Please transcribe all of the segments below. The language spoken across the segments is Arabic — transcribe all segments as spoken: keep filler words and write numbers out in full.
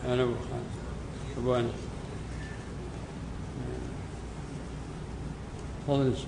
أنا أبو خالد أبو أنس. تفضل الشيخ.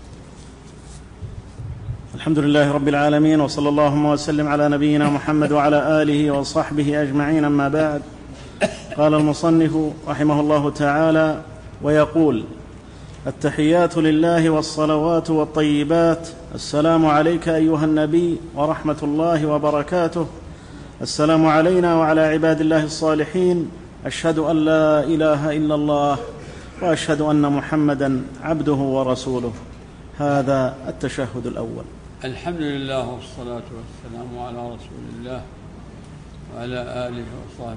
الحمد لله رب العالمين، وصلى اللهم وسلم على نبينا محمد وعلى آله وصحبه أجمعين، أما بعد. قال المصنف رحمه الله تعالى ويقول: التحيات لله والصلوات والطيبات. السلام عليك أيها النبي ورحمة الله وبركاته. السلام علينا وعلى عباد الله الصالحين. أشهد أن لا إله إلا الله وأشهد أن محمدًا عبده ورسوله. هذا التشهد الأول. الحمد لله والصلاة والسلام على رسول الله وعلى آله وصحبه.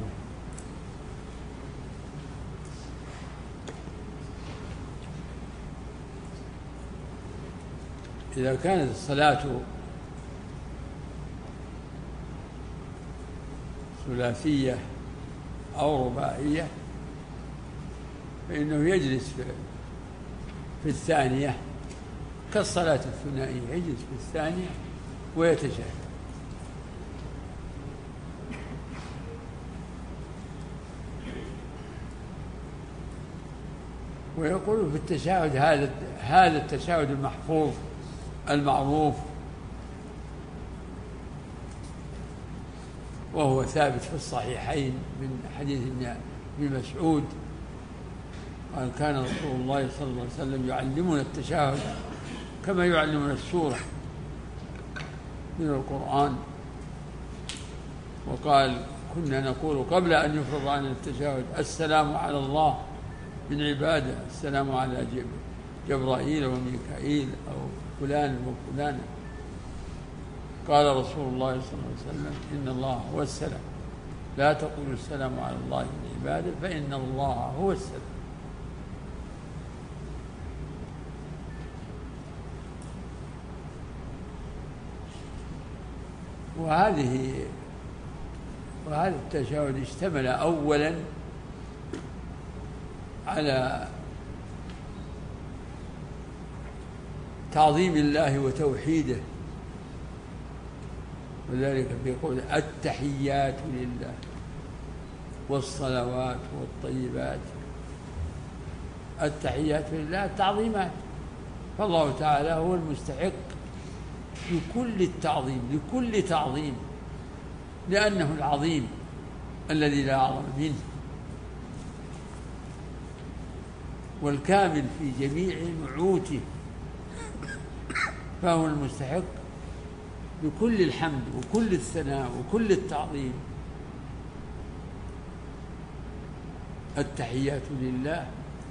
إذا كانت الصلاة ثلاثية أو رباعية فإنه يجلس في الثانية كالصلاة الثنائية، يجلس في الثانية ويتشهد. ويقول في التشهد هذا هذا التشهد المحفوظ المعروف، وهو ثابت في الصحيحين من حديث ابن مسعود قال: كان رسول الله صلى الله عليه وسلم يعلمنا التشهد كما يعلمنا السورة من القرآن. وقال: كنا نقول قبل أن يفرض عنا التشهد: السلام على الله من عباده، السلام على جبرائيل وميكائيل أو فلان وفلان. قال رسول الله صلى الله عليه وسلم: إن الله هو السلام، لا تقولوا السلام على الله من عباده فإن الله هو السلام. وهذه وهذا التشهد اشتمل أولا على تعظيم الله وتوحيده، وذلك في قول: التحيات لله والصلوات والطيبات. التحيات لله التعظيمات، فالله تعالى هو المستحق لكل التعظيم، لكل تعظيم، لأنه العظيم الذي لا أعظم منه، والكامل في جميع نعوته، فهو المستحق لكل الحمد وكل الثناء وكل التعظيم. التحيات لله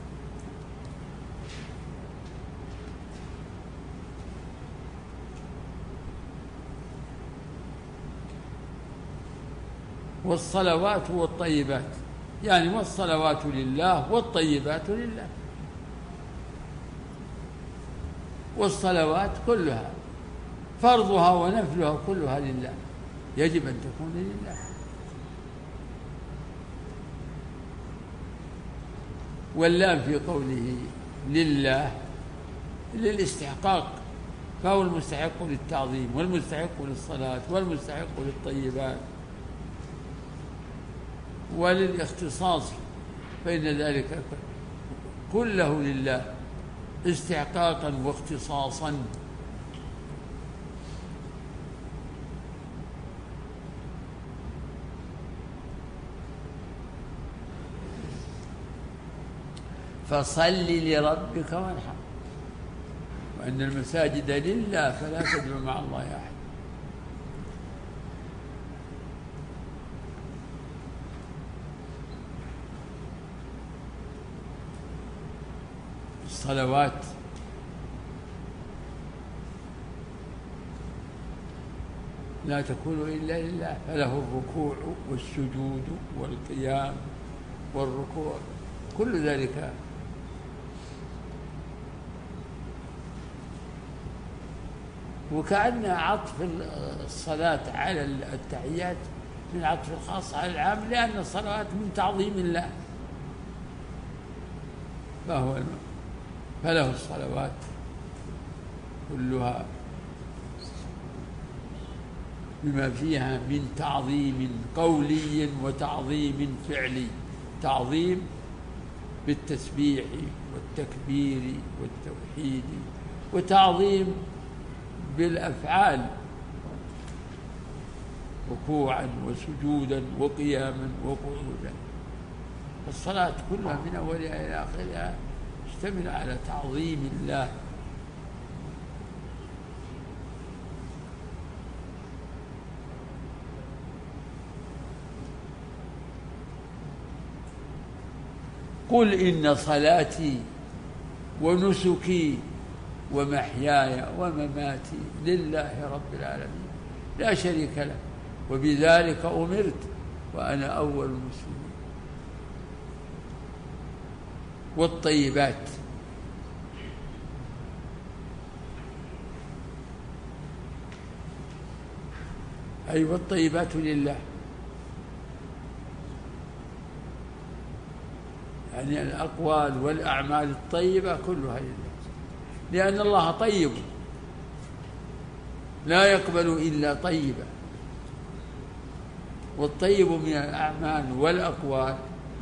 والصلوات والطيبات، يعني والصلوات لله والطيبات لله. والصلوات كلها فرضها ونفلها كلها لله، يجب أن تكون لله. واللام في قوله لله للاستحقاق، فهو المستحق للتعظيم والمستحق للصلاة والمستحق للطيبات. وللاختصاص فإن ذلك كله لله استحقاقا واختصاصا. فصل لربك وانحر، وأن المساجد لله فلا تدعوا مع الله أحد. الصلوات لا تكون إلا لله، فله الركوع والسجود والقيام والركوع، كل ذلك وكأن عطف الصلاة على التحيات من عطف الخاص على العام، لأن الصلوات من تعظيم الله، فهو فله الصلوات كلها بما فيها من تعظيم قولي وتعظيم فعلي. تعظيم بالتسبيح والتكبير والتوحيد، وتعظيم بالأفعال، ركوعا وسجودا وقياما وقعودا. الصلاة كلها من أولها إلى آخرها تشتمل على تعظيم الله. قل إن صلاتي ونسكي ومحياي ومماتي لله رب العالمين لا شريك له وبذلك أمرت وأنا أول المسلمين. والطيبات أي أيوة والطيبات لله، يعني الأقوال والأعمال الطيبة كلها لله، لأن الله طيب لا يقبل إلا طيبا. والطيب من الأعمال والأقوال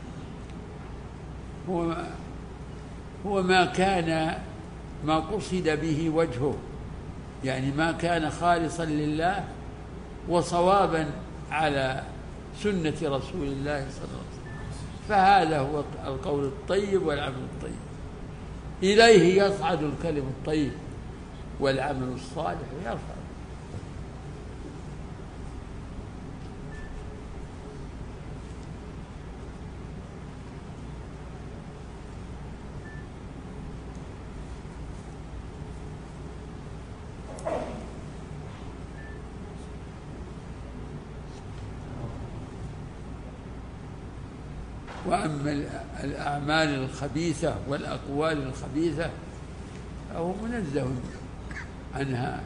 هو هو ما كان ما قصد به وجهه، يعني ما كان خالصا لله وصوابا على سنة رسول الله صلى الله عليه وسلم، فهذا هو القول الطيب والعمل الطيب. إليه يصعد الكلم الطيب والعمل الصالح يرفع. وأما الأعمال الخبيثة والأقوال الخبيثة فهو منزه عنها.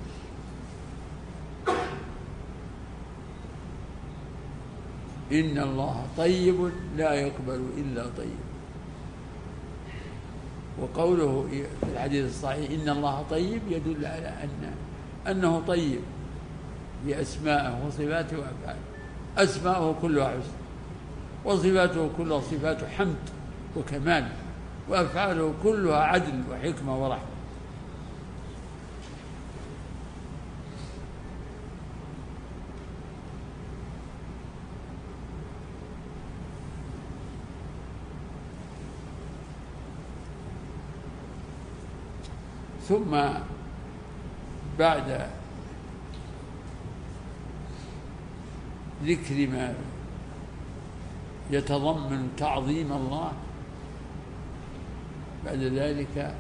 إن الله طيب لا يقبل إلا طيب. وقوله في الحديث الصحيح إن الله طيب يدل على أن أنه طيب بأسمائه وصفاته وأفعاله. أسماءه كلها حسن، وصفاته كلها صفات حمد وكمال، وأفعاله كلها عدل وحكمة ورحمة. ثم بعد ذكر ما يتضمن تعظيم الله بعد ذلك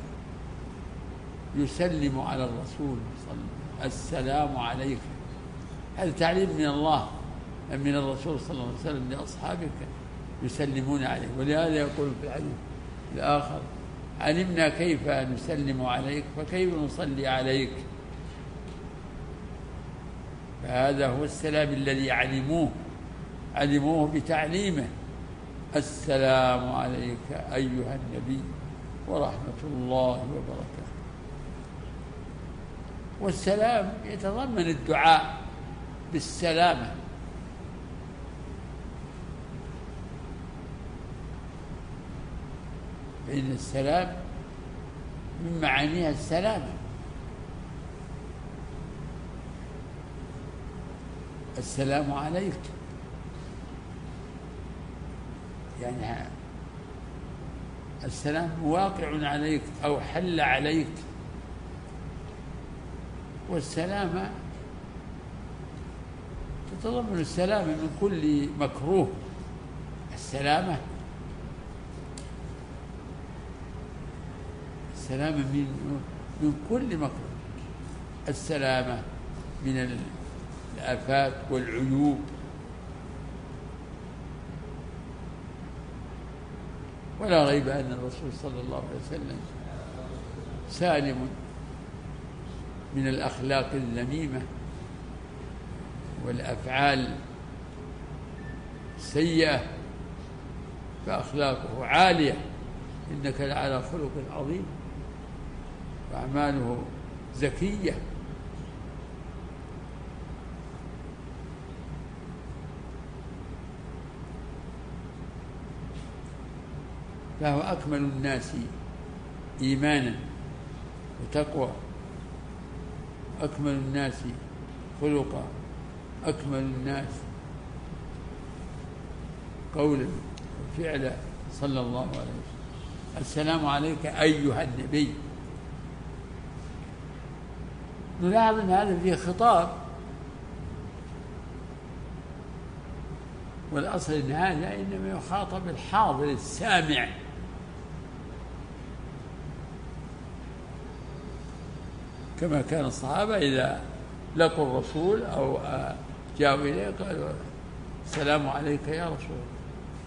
يسلم على الرسول صلى الله عليه وسلم السلام عليك. هذا تعليم من الله من الرسول صلى الله عليه وسلم لأصحابك يسلمون عليه. ولهذا يقول في الحديث الآخر علمنا كيف نسلم عليك فكيف نصلي عليك. فهذا هو السلام الذي علموه علموه بتعليمه. السلام عليك أيها النبي ورحمة الله وبركاته. والسلام يتضمن الدعاء بالسلامة، فإن السلام من معانيها السلامة. السلام عليك يعني السلام واقع عليك أو حل عليك. والسلامة تتضمن السلامة من كل مكروه. السلامة السلامة من من كل مكروه. السلامة من الآفات والعيوب. ولا ريب أن الرسول صلى الله عليه وسلم سالم من الأخلاق الذميمة والأفعال السيئة، فأخلاقه عالية إنك لعلى خلق عظيم، وأعماله زكية. فهو أكمل الناس إيمانا وتقوى، أكمل الناس خلقا، أكمل الناس قولا وفعلا صلى الله عليه وسلم. السلام عليك أيها النبي. نلاحظ أن هذا فيه خطاب، والأصل أن هذا إنما يخاطب الحاضر السامع، كما كان الصحابة إذا لقوا الرسول أو جاءوا إليه قالوا السلام عليك يا رسول الله.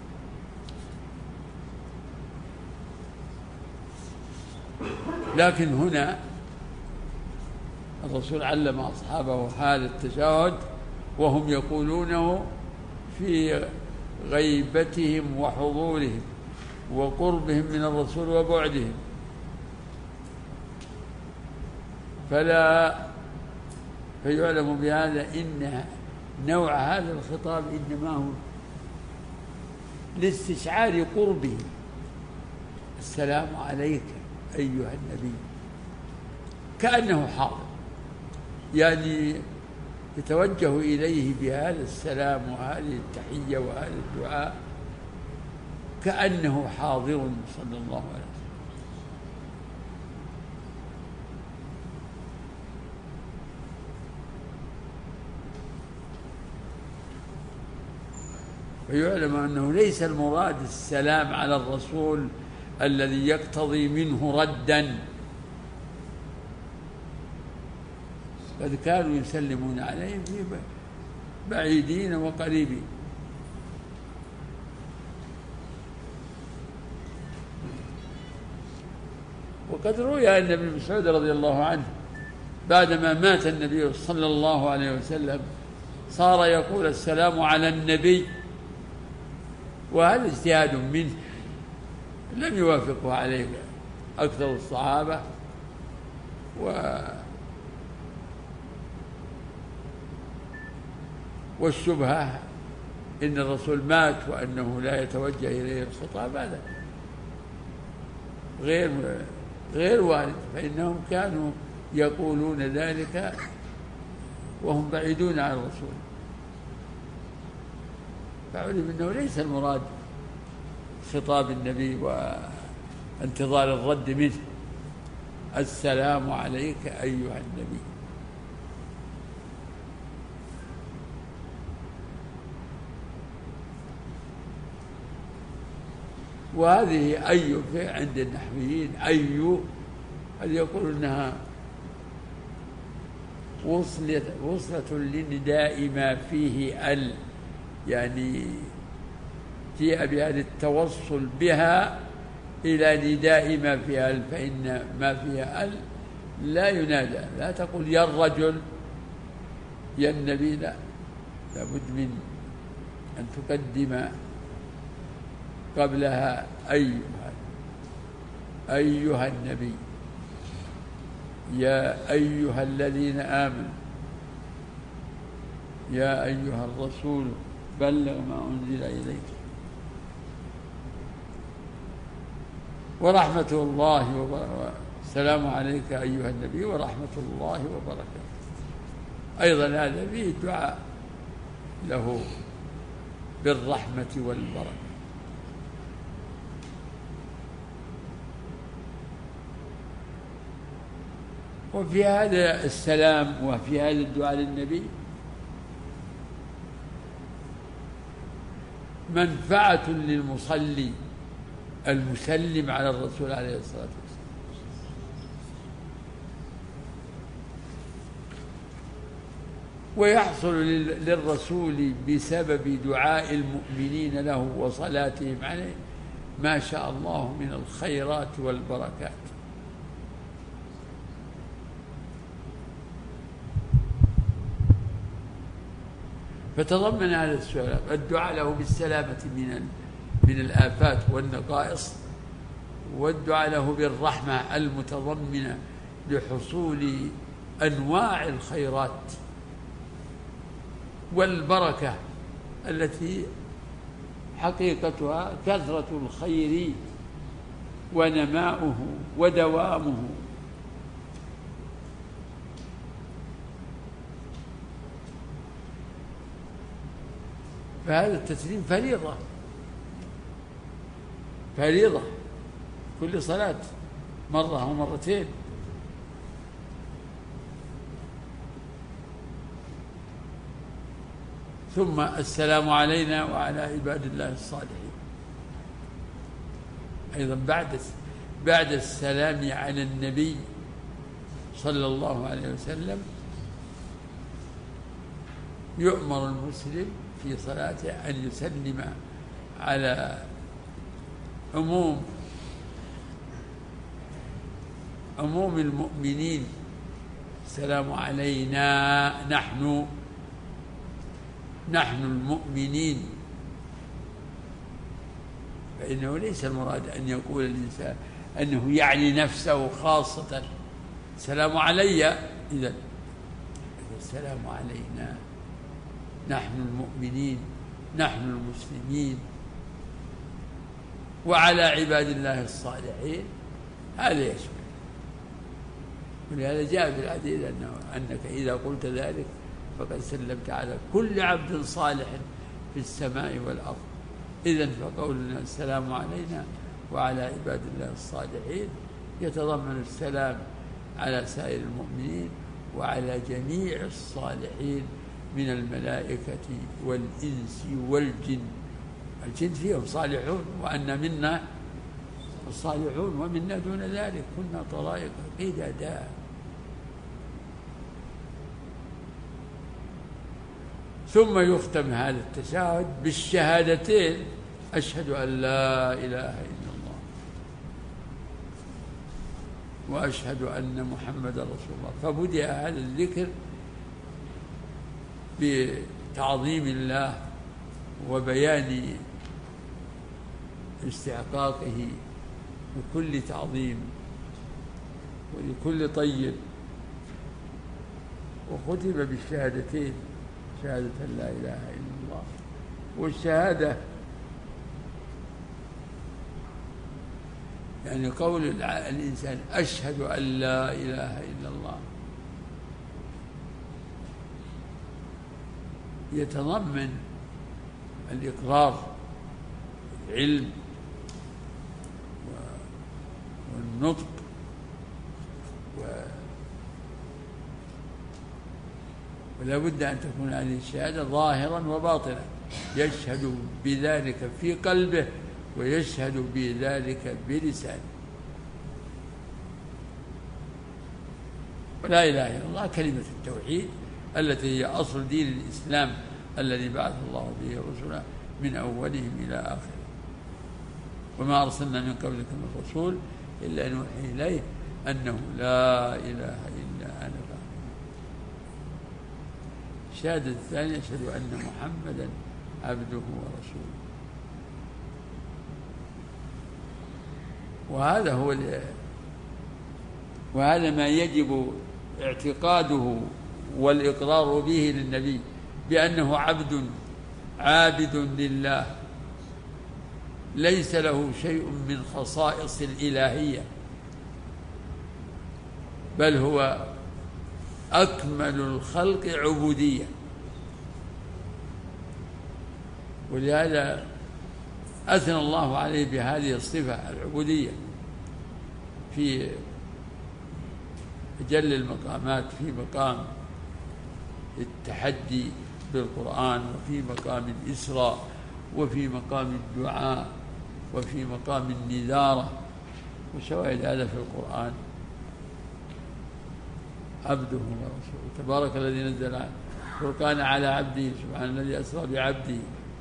لكن هنا الرسول علم أصحابه هذا التشهد وهم يقولونه في غيبتهم وحضورهم وقربهم من الرسول وبعدهم، فلا فيعلم بهذا إن نوع هذا الخطاب إنما هو لاستشعار قربه. السلام عليك أيها النبي، كأنه حاضر، يعني يتوجه إليه بهذا السلام وهذه التحية وهذا الدعاء كأنه حاضر صلى الله عليه وسلم. فيعلم أنه ليس المراد السلام على الرسول الذي يقتضي منه ردا، قد كانوا يسلمون عليه في بعيدين وقريبين. وقد روي أن ابن مسعود رضي الله عنه بعدما مات النبي صلى الله عليه وسلم صار يقول السلام على النبي، وهذا اجتهاد منه لم يوافقه عليه أكثر الصحابة، و والشبهة إن الرسول مات وأنه لا يتوجه إليه الخطاب هذا غير غير وارد، فإنهم كانوا يقولون ذلك وهم بعيدون عن الرسول، فعلم أنه ليس المراد خطاب النبي وانتظار الرد منه. السلام عليك أيها النبي. وهذه أي عند النحويين أي هل يقول إنها وصلة وصلة للنداء ما فيه ال، يعني جاء بهذا التوصل بها إلى نداء ما فيها ال، فإن ما فيها ال لا ينادى، لا تقول يا الرجل يا النبي، لا، لابد من أن تقدم قبلها أيها أيها النبي، يا أيها الذين آمنوا، يا أيها الرسول بلغ ما أنزل إليك. ورحمة الله وبركاته، السلام عليك أيها النبي ورحمة الله وبركاته. أيضا هذا فيه دعاء له بالرحمة والبركة. وفي هذا السلام وفي هذا الدعاء للنبي منفعة للمصلي المسلم على الرسول عليه الصلاة والسلام، ويحصل للرسول بسبب دعاء المؤمنين له وصلاتهم عليه ما شاء الله من الخيرات والبركات. فتضمن هذا السؤال الدعاء له بالسلامة من من الآفات والنقائص، والدعاء له بالرحمة المتضمنة لحصول أنواع الخيرات والبركة التي حقيقتها كثرة الخير ونماؤه ودوامه. فهذا التسليم فريضة فريضة كل صلاة مرة أو مرتين. ثم السلام علينا وعلى عباد الله الصالحين أيضا بعد بعد السلام على النبي صلى الله عليه وسلم يؤمر المسلم في صلاته أن يسلم على عموم عموم المؤمنين. السلام علينا نحن نحن المؤمنين، فإنه ليس المراد أن يقول الإنسان أنه يعني نفسه خاصة السلام علي، إذن السلام علينا نحن المؤمنين نحن المسلمين وعلى عباد الله الصالحين، هذا يشمل. ولهذا جاء في الحديث أنه أنك إذا قلت ذلك فقد سلمت على كل عبد صالح في السماء والأرض. إذن فقولنا السلام علينا وعلى عباد الله الصالحين يتضمن السلام على سائر المؤمنين وعلى جميع الصالحين من الملائكة والإنس والجن. الجن فيهم صالحون، وأن منا الصالحون ومنا دون ذلك كنا طرائق قددا. ثم يختم هذا التشهد بالشهادتين: أشهد أن لا إله إلا الله وأشهد أن محمدا رسول الله. فبدأ هذا الذكر بتعظيم الله وبيان استحقاقه بكل تعظيم ولكل طيب، وختم بالشهادتين: شهادة لا إله إلا الله. والشهادة يعني قول الإنسان أشهد أن لا إله إلا الله يتضمن الإقرار والعلم والنطق و ولا بد أن تكون هذه الشهادة ظاهرا وباطنا، يشهد بذلك في قلبه ويشهد بذلك بلسانه. ولا إله إلا الله كلمة التوحيد التي هي أصل دين الإسلام الذي بعث الله به رسله من أولهم إلى آخره. وما أرسلنا من قبلك من رسول إلا نوحي إليه أنه لا إله إلا أنا فاعبدون. الشهادة الثانية: أشهد أن محمدا عبده ورسوله. وهذا هو وهذا ما يجب اعتقاده والإقرار به للنبي، بأنه عبد عابد لله ليس له شيء من خصائص الإلهية، بل هو أكمل الخلق عبودية. ولهذا أثنى الله عليه بهذه الصفة العبودية في أجل المقامات، في مقام التحدي بالقرآن، وفي مقام الإسراء، وفي مقام الدعاء، وفي مقام النذارة، وشواهد هذا في القرآن. عبده ورسوله. تبارك الذي نزل الفرقان على عبده، سبحان الذي أسرى بعبده.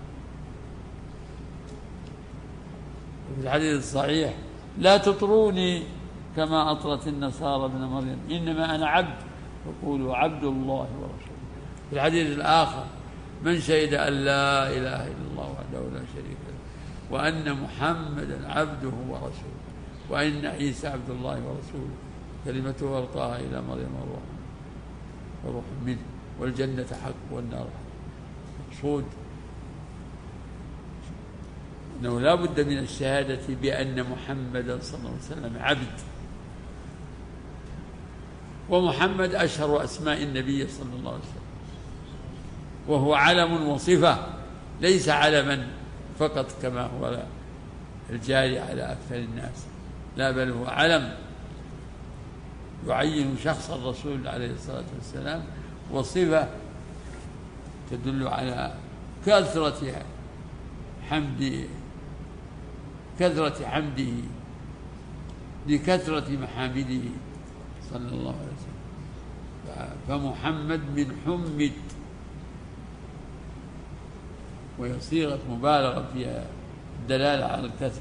وفي الحديث الصحيح: لا تطروني كما أطرت النصارى ابن مريم، إنما أنا عبد فقولوا عبد الله ورسوله. في الحديث الآخر: من شهد أن لا إله إلا الله وحده لا شريك له وأن محمدا عبده ورسوله وأن عيسى عبد الله ورسوله كلمته ألقاها إلى مريم وروح وروح منه والجنة حق والنار حق. مقصود أنه لا بد من الشهادة بأن محمدا صلى الله عليه وسلم عبد، ومحمد أشهر أسماء النبي صلى الله عليه وسلم، وهو علم وصفة ليس علما فقط كما هو الجاري على أكثر الناس، لا بل هو علم يعين شخص الرسول عليه الصلاة والسلام، وصفة تدل على كثرة حمد كثرة حمده لكثرة محامده صلى الله عليه وسلم. فمحمد من حمد، وهي صيغة مبالغة فيها الدلالة على الكثرة.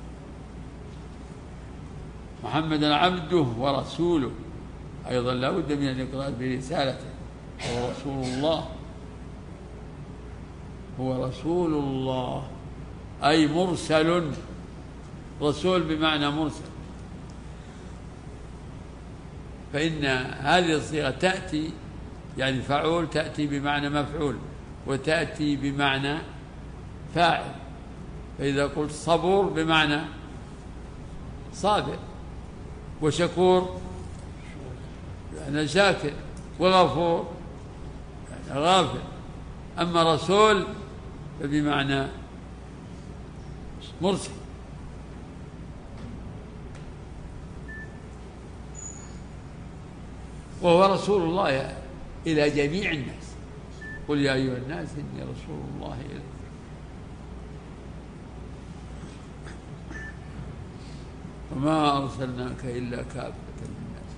محمدا عبده ورسوله، أيضا لا بد من الإقرار برسالته، هو رسول الله، هو رسول الله أي مرسل، رسول بمعنى مرسل. فإن هذه الصيغة تأتي يعني فعول، تأتي بمعنى مفعول، وتأتي بمعنى فاعل. فإذا قلت صبور بمعنى صابر، وشكور يعني شاكر، وغفور يعني غافر. أما رسول فبمعنى مرسل. وهو رسول الله إلى جميع الناس، قل يا أيها الناس إني رسول الله إليكم. وما أرسلناك إلا كافة للناس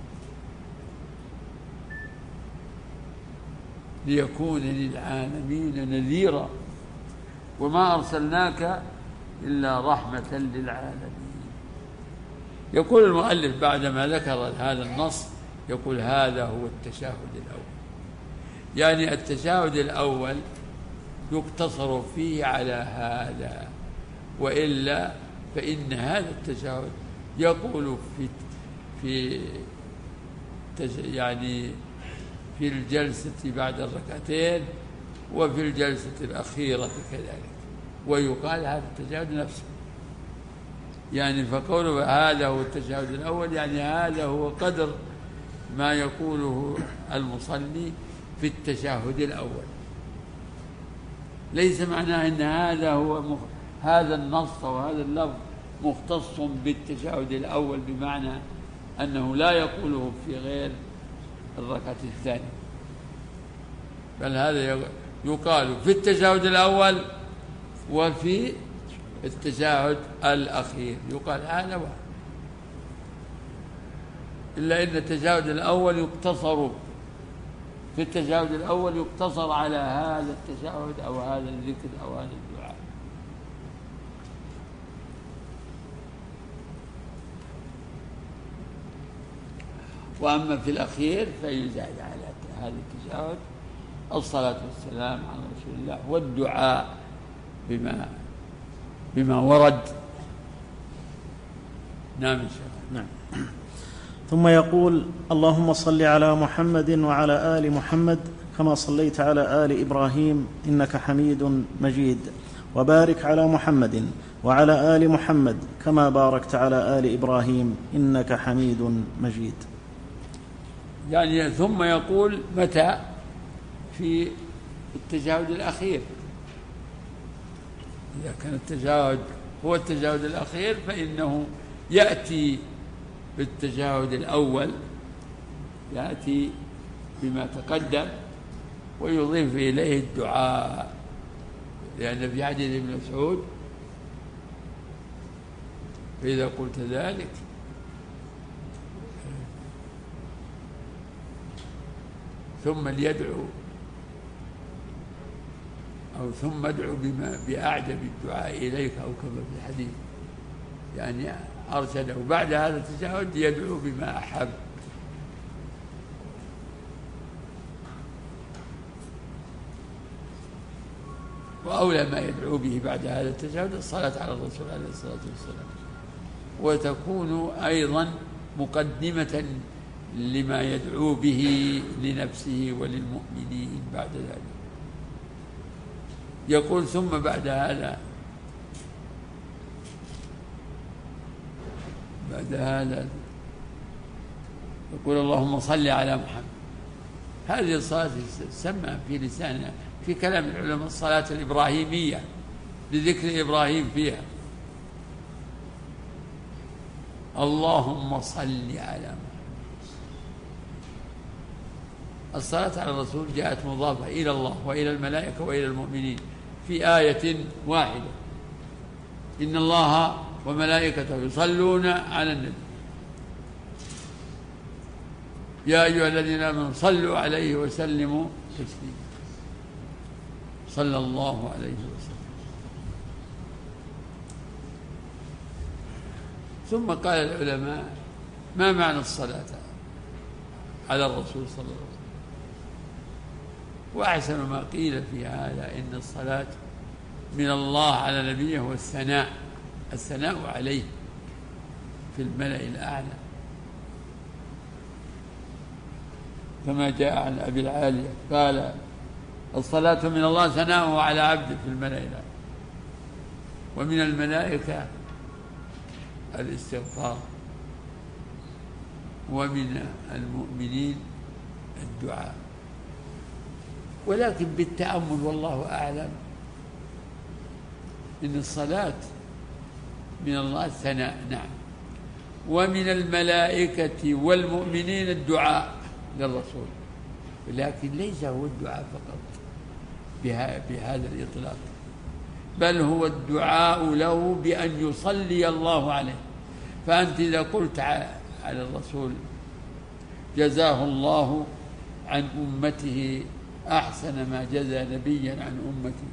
ليكون للعالمين نذيرا، وما أرسلناك إلا رحمة للعالمين. يقول المؤلف بعدما ذكر هذا النص، يقول هذا هو التشهد الأول، يعني التشهد الأول يقتصر فيه على هذا، وإلا فإن هذا التشهد يقول في في يعني في الجلسة بعد الركعتين وفي الجلسة الأخيرة كذلك، ويقال هذا التشهد نفسه. يعني فقوله هذا هو التشهد الأول يعني هذا هو قدر ما يقوله المصلي في التشهد الأول، ليس معناه أن هذا هو مخ... هذا النص وهذا اللفظ مختص بالتشهد الأول، بمعنى أنه لا يقوله في غير الركعة الثانية، بل هذا يقال في التشهد الأول وفي التشهد الأخير، يقال هذا واحد. إلا أن التشهد الأول يقتصر في التشهد الأول يقتصر على هذا التشهد أو هذا الذكر أو هذا الدعاء. وأما في الأخير فيزاد على هذا التشهد الصلاة والسلام على رسول الله والدعاء بما بما ورد. نعم إن شاء الله. نعم. ثم يقول اللهم صل على محمد وعلى آل محمد كما صليت على آل إبراهيم إنك حميد مجيد، وبارك على محمد وعلى آل محمد كما باركت على آل إبراهيم إنك حميد مجيد. يعني ثم يقول متى؟ في التشهد الأخير. إذا كان التشهد هو التشهد الأخير فإنه يأتي بالتشهد الأول، يأتي بما تقدم ويضيف إليه الدعاء، لأن في حديث ابن مسعود فإذا قلت ذلك ثم ليدعو أو ثم ادعو بما بأعجب الدعاء إليك أو كما في الحديث، يعني أرشده بعد هذا التشهد يدعو بما أحب. وأولى ما يدعو به بعد هذا التشهد الصلاة على الرسول عليه الصلاة والسلام، وتكون أيضا مقدمة لما يدعو به لنفسه وللمؤمنين بعد ذلك. يقول ثم بعد هذا بعد هذا يقول اللهم صل على محمد. هذه الصلاة تسمى في لساننا في كلام العلماء الصلاة الإبراهيمية لذكر إبراهيم فيها. اللهم صل على محمد. الصلاة على الرسول جاءت مضافة إلى الله وإلى الملائكة وإلى المؤمنين في آية واحدة: إن الله وملائكته يصلون على النبي يا أيها الذين آمنوا صلوا عليه وسلموا تسليما. صلى الله عليه وسلم. ثم قال العلماء: ما معنى الصلاة على الرسول صلى الله عليه وسلم؟ وأحسن ما قيل في هذا إن الصلاة من الله على نبيه هو الثناء الثناء عليه في الملأ الأعلى، كما جاء عن أبي العالية قال: الصلاة من الله ثناؤه على عبده في الملأ الأعلى. ومن الملائكة الاستغفار، ومن المؤمنين الدعاء. ولكن بالتأمل والله أعلم إن الصلاة من الله الثناء، نعم، ومن الملائكة والمؤمنين الدعاء للرسول، ولكن ليس هو الدعاء فقط بهذا الإطلاق، بل هو الدعاء له بأن يصلي الله عليه. فأنت إذا قلت على الرسول جزاه الله عن أمته أحسن ما جزى نبيا عن أمته،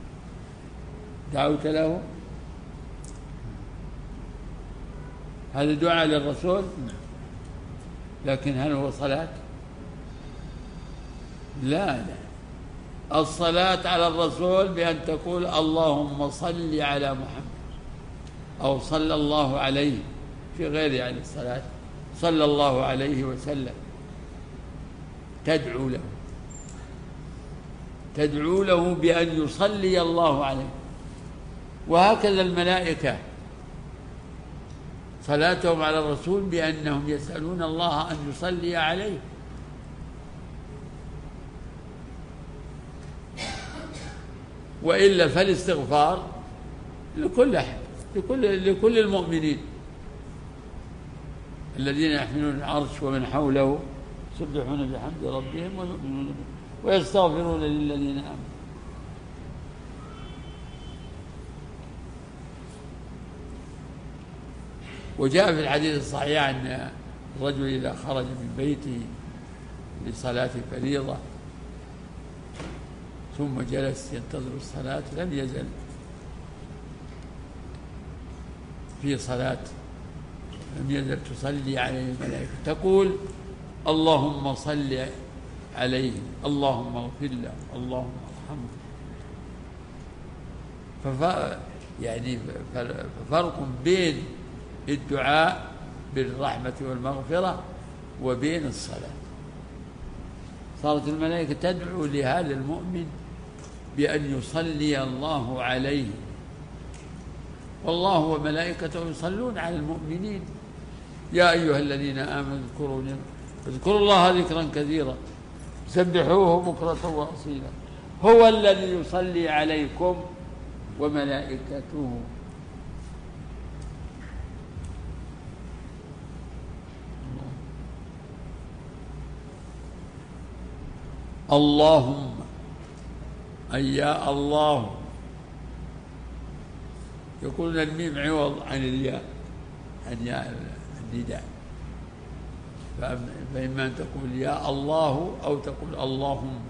دعوت له، هذا دعاء للرسول، لكن هل هو صلاة؟ لا لا. الصلاة على الرسول بأن تقول اللهم صل على محمد أو صلى الله عليه، في غير يعني الصلاة صلى الله عليه وسلم، تدعو له تدعو له بأن يصلي الله عليه. وهكذا الملائكة صلاتهم على الرسول بأنهم يسألون الله أن يصلي عليه. وإلا فالاستغفار لكل أحد، لكل, لكل المؤمنين الذين يحملون العرش ومن حوله يسبحون بحمد ربهم ويؤمنون به ويستغفرون للذين آمنوا. وجاء في الحديث الصحيح أن الرجل إذا خرج من بيته لصلاة فريضة ثم جلس ينتظر الصلاة لم يزل في صلاة، لم يزل تصلي عليه الملائكة تقول اللهم صل عليه، اللهم اغفر له، اللهم ارحمه. فف... يعني فرق بين الدعاء بالرحمة والمغفرة وبين الصلاة. صارت الملائكة تدعو لهذا المؤمن بأن يصلي الله عليه، والله وملائكته يصلون على المؤمنين يا أيها الذين آمنوا اذكروا اذكروا الله ذكرا كثيرا سبحوه بكرة وأصيلا هو الذي يصلي عليكم وملائكته. اللهم أي يا الله، يقولون الميم عوض عن الياء، عن ياء النداء، فإما أن تقول يا الله أو تقول اللهم.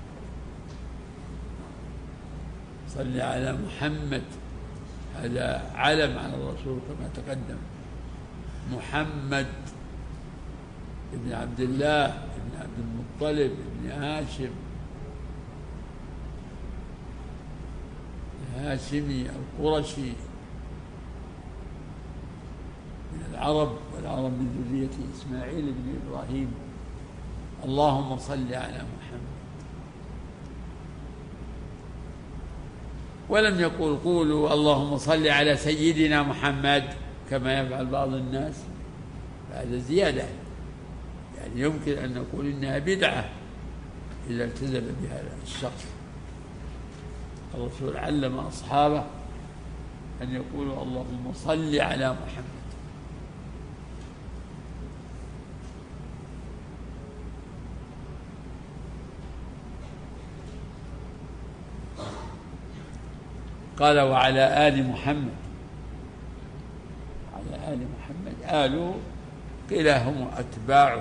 صل على محمد، هذا علم على الرسول كما تقدم، محمد ابن عبد الله ابن عبد المطلب ابن هاشم الهاشمي القرشي من العرب، والعرب من ذرية إسماعيل بن إبراهيم. اللهم صل على محمد. ولم يقول قولوا اللهم صل على سيدنا محمد، كما يفعل بعض الناس، هذا زيادة. يعني يمكن أن نقول إنها بدعة إذا التزم بها الشخص. الرسول علم أصحابه أن يقولوا اللهم صل على محمد. قال وعلى آل محمد. على آل محمد، آله قيل هم أتباعه،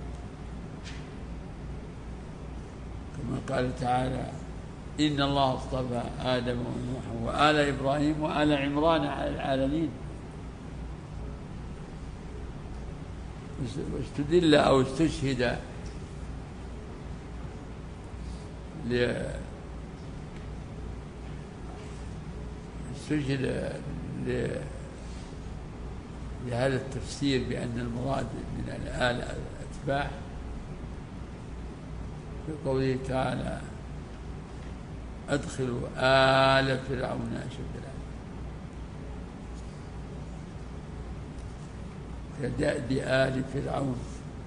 كما قال تعالى إن الله اصطفى آدم ونوحا وآل إبراهيم وآل عمران على العالمين. واستدل أو استشهد استشهد لهذا التفسير بأن المراد من الآل الأتباع في قوله تعالى أدخلوا آل فرعون أشد العذاب كدأب آل فرعون،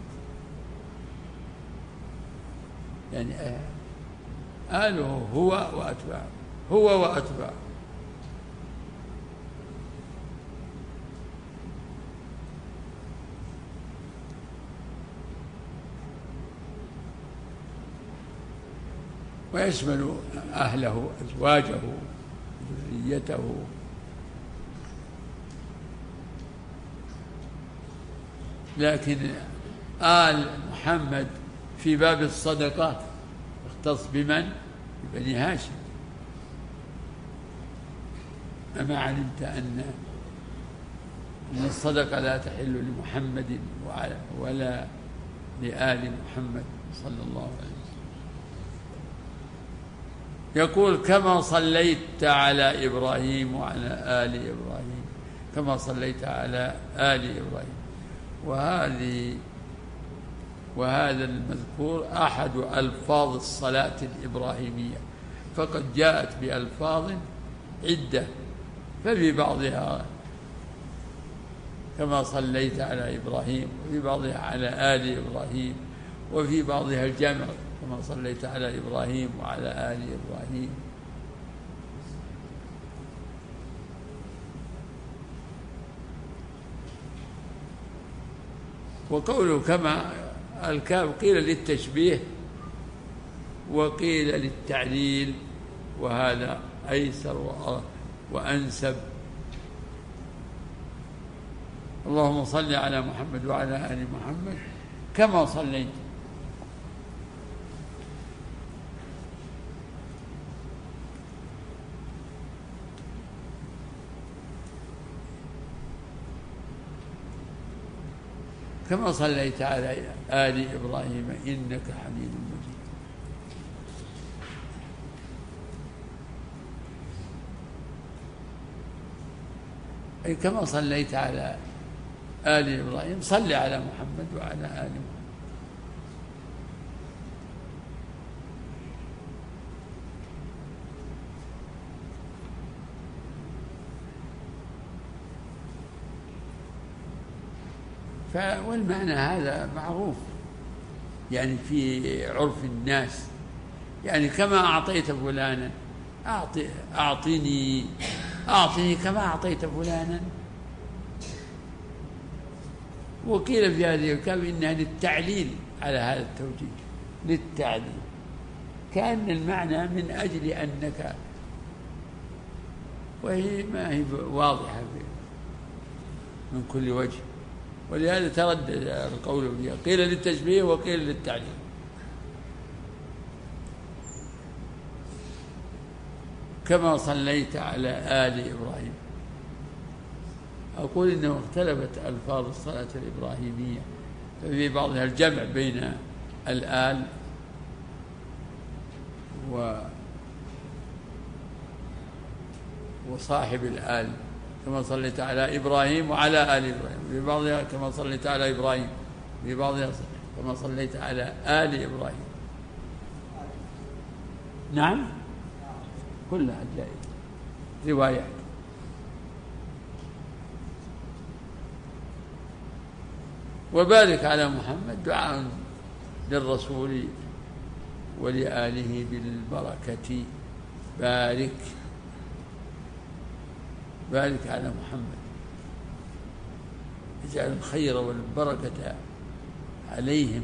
يعني آله هو وأتباعه، هو وأتباعه. ويشمل أهله، أزواجه، ذريته. لكن آل محمد في باب الصدقات اختص بمن؟ ببني هاشم. أما علمت أن أن الصدقة لا تحل لمحمد ولا لآل محمد صلى الله عليه وسلم. يقول كما صليت على إبراهيم وعلى آل إبراهيم، كما صليت على آل إبراهيم. وهذه وهذا المذكور أحد ألفاظ الصلاة الإبراهيمية، فقد جاءت بألفاظ عدة، ففي بعضها كما صليت على إبراهيم، وفي بعضها على آل إبراهيم، وفي بعضها الجمع كما صليت على إبراهيم وعلى آل إبراهيم. وقوله كما الكاف قيل للتشبيه وقيل للتعليل، وهذا أيسر وأنسب. اللهم صل على محمد وعلى آل محمد كما صليت. كما صليت على آل إبراهيم إنك حميد مجيد. أي كما صليت على آل إبراهيم صل على محمد وعلى آل محمد. والمعنى هذا معروف يعني في عرف الناس، يعني كما أعطيت فلانا أعطي أعطني أعطني كما أعطيت فلانا. وقيل في هذه الكلمة إنها للتعليل على هذا التوجيه، للتعليل، كأن المعنى من أجل أنك، وهي ما هي واضحة من كل وجه. ولهذا تردد القول فيها، قيل للتشبيه وقيل للتعليل. كما صليت على آل إبراهيم. أقول إنه اختلفت ألفاظ الصلاة الإبراهيمية، ففي بعضها الجمع بين الآل و وصاحب الآل، كما صليت على إبراهيم وعلى آل إبراهيم، في بعضها كما صليت على إبراهيم، في بعضها كما صليت على آل إبراهيم. نعم كلها جائزة روايات. وبارك على محمد دعاء للرسول ولآله بالبركة. بارك بارك على محمد، اجعل الخير والبركة عليهم،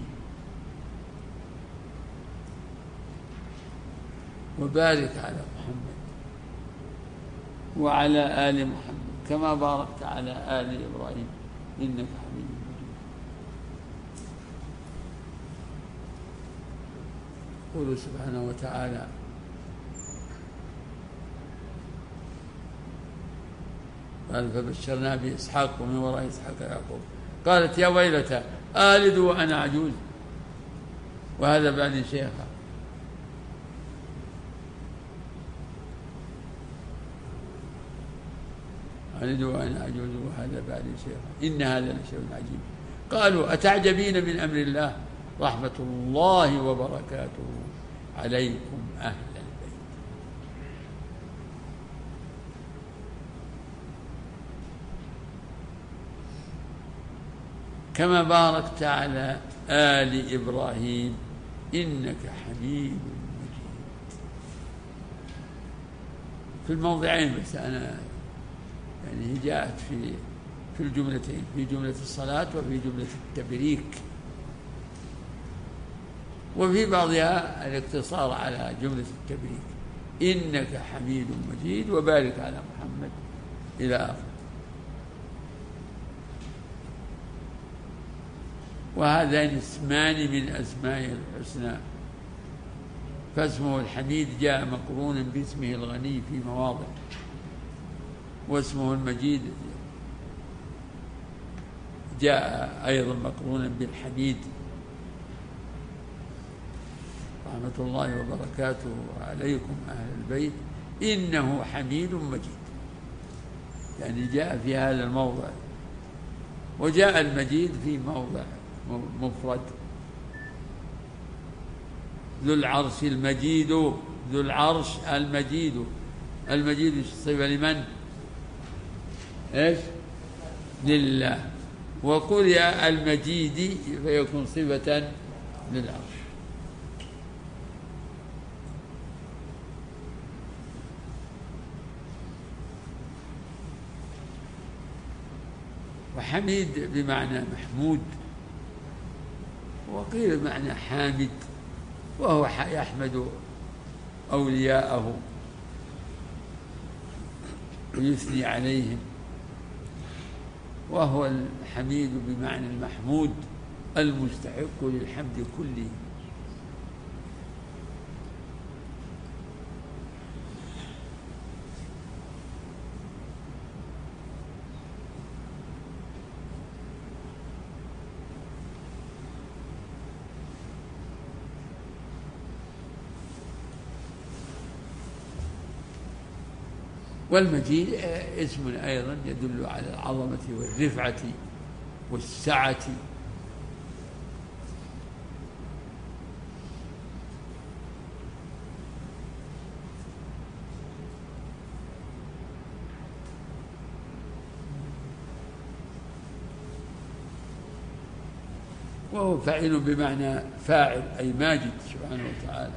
وبارك على محمد وعلى آل محمد كما باركت على آل إبراهيم إنك حميد مجيد. يقول سبحانه وتعالى: قال: فبشرنا بإسحاق ومن وراء إسحاق يعقوب. قالت: يا ويلتى آلد وأنا عجوز وهذا بعدي شيخا. آلد وأنا عجوز وهذا بعدي شيخا إن هذا لشيء عجيب. قالوا: أتعجبين من أمر الله رحمة الله وبركاته عليكم أهل البيت. كما باركت على آل إبراهيم إنك حميد مجيد. في الموضعين بس أنا يعني جاءت في في الجملتين، في جملة الصلاة وفي جملة التبريك، وفي بعضها الاقتصار على جملة التبريك: إنك حميد مجيد وبارك على محمد إلى آخره. وهذان اسمان من أسماء الحسنى، فاسمه الحميد جاء مقرونا باسمه الغني في مواضع، واسمه المجيد جاء أيضا مقرونا بالحميد. رحمة الله وبركاته عليكم أهل البيت إنه حميد مجيد، يعني جاء في هذا الموضع، وجاء المجيد في موضع مفرد: ذو العرش المجيد، ذو العرش المجيد. المجيد صفة لمن؟ ايش؟ لله. وقرئ المجيد فيكون صفة للعرش. وحميد بمعنى محمود، وقيل بمعنى حامد، وهو يحمد أولياءه ويثني عليهم، وهو الحميد بمعنى المحمود المستحق للحمد كله. والمجيد اسم أيضا يدل على العظمة والرفعة والسعة. وهو فاعل بمعنى فاعل، أي ماجد سبحانه وتعالى.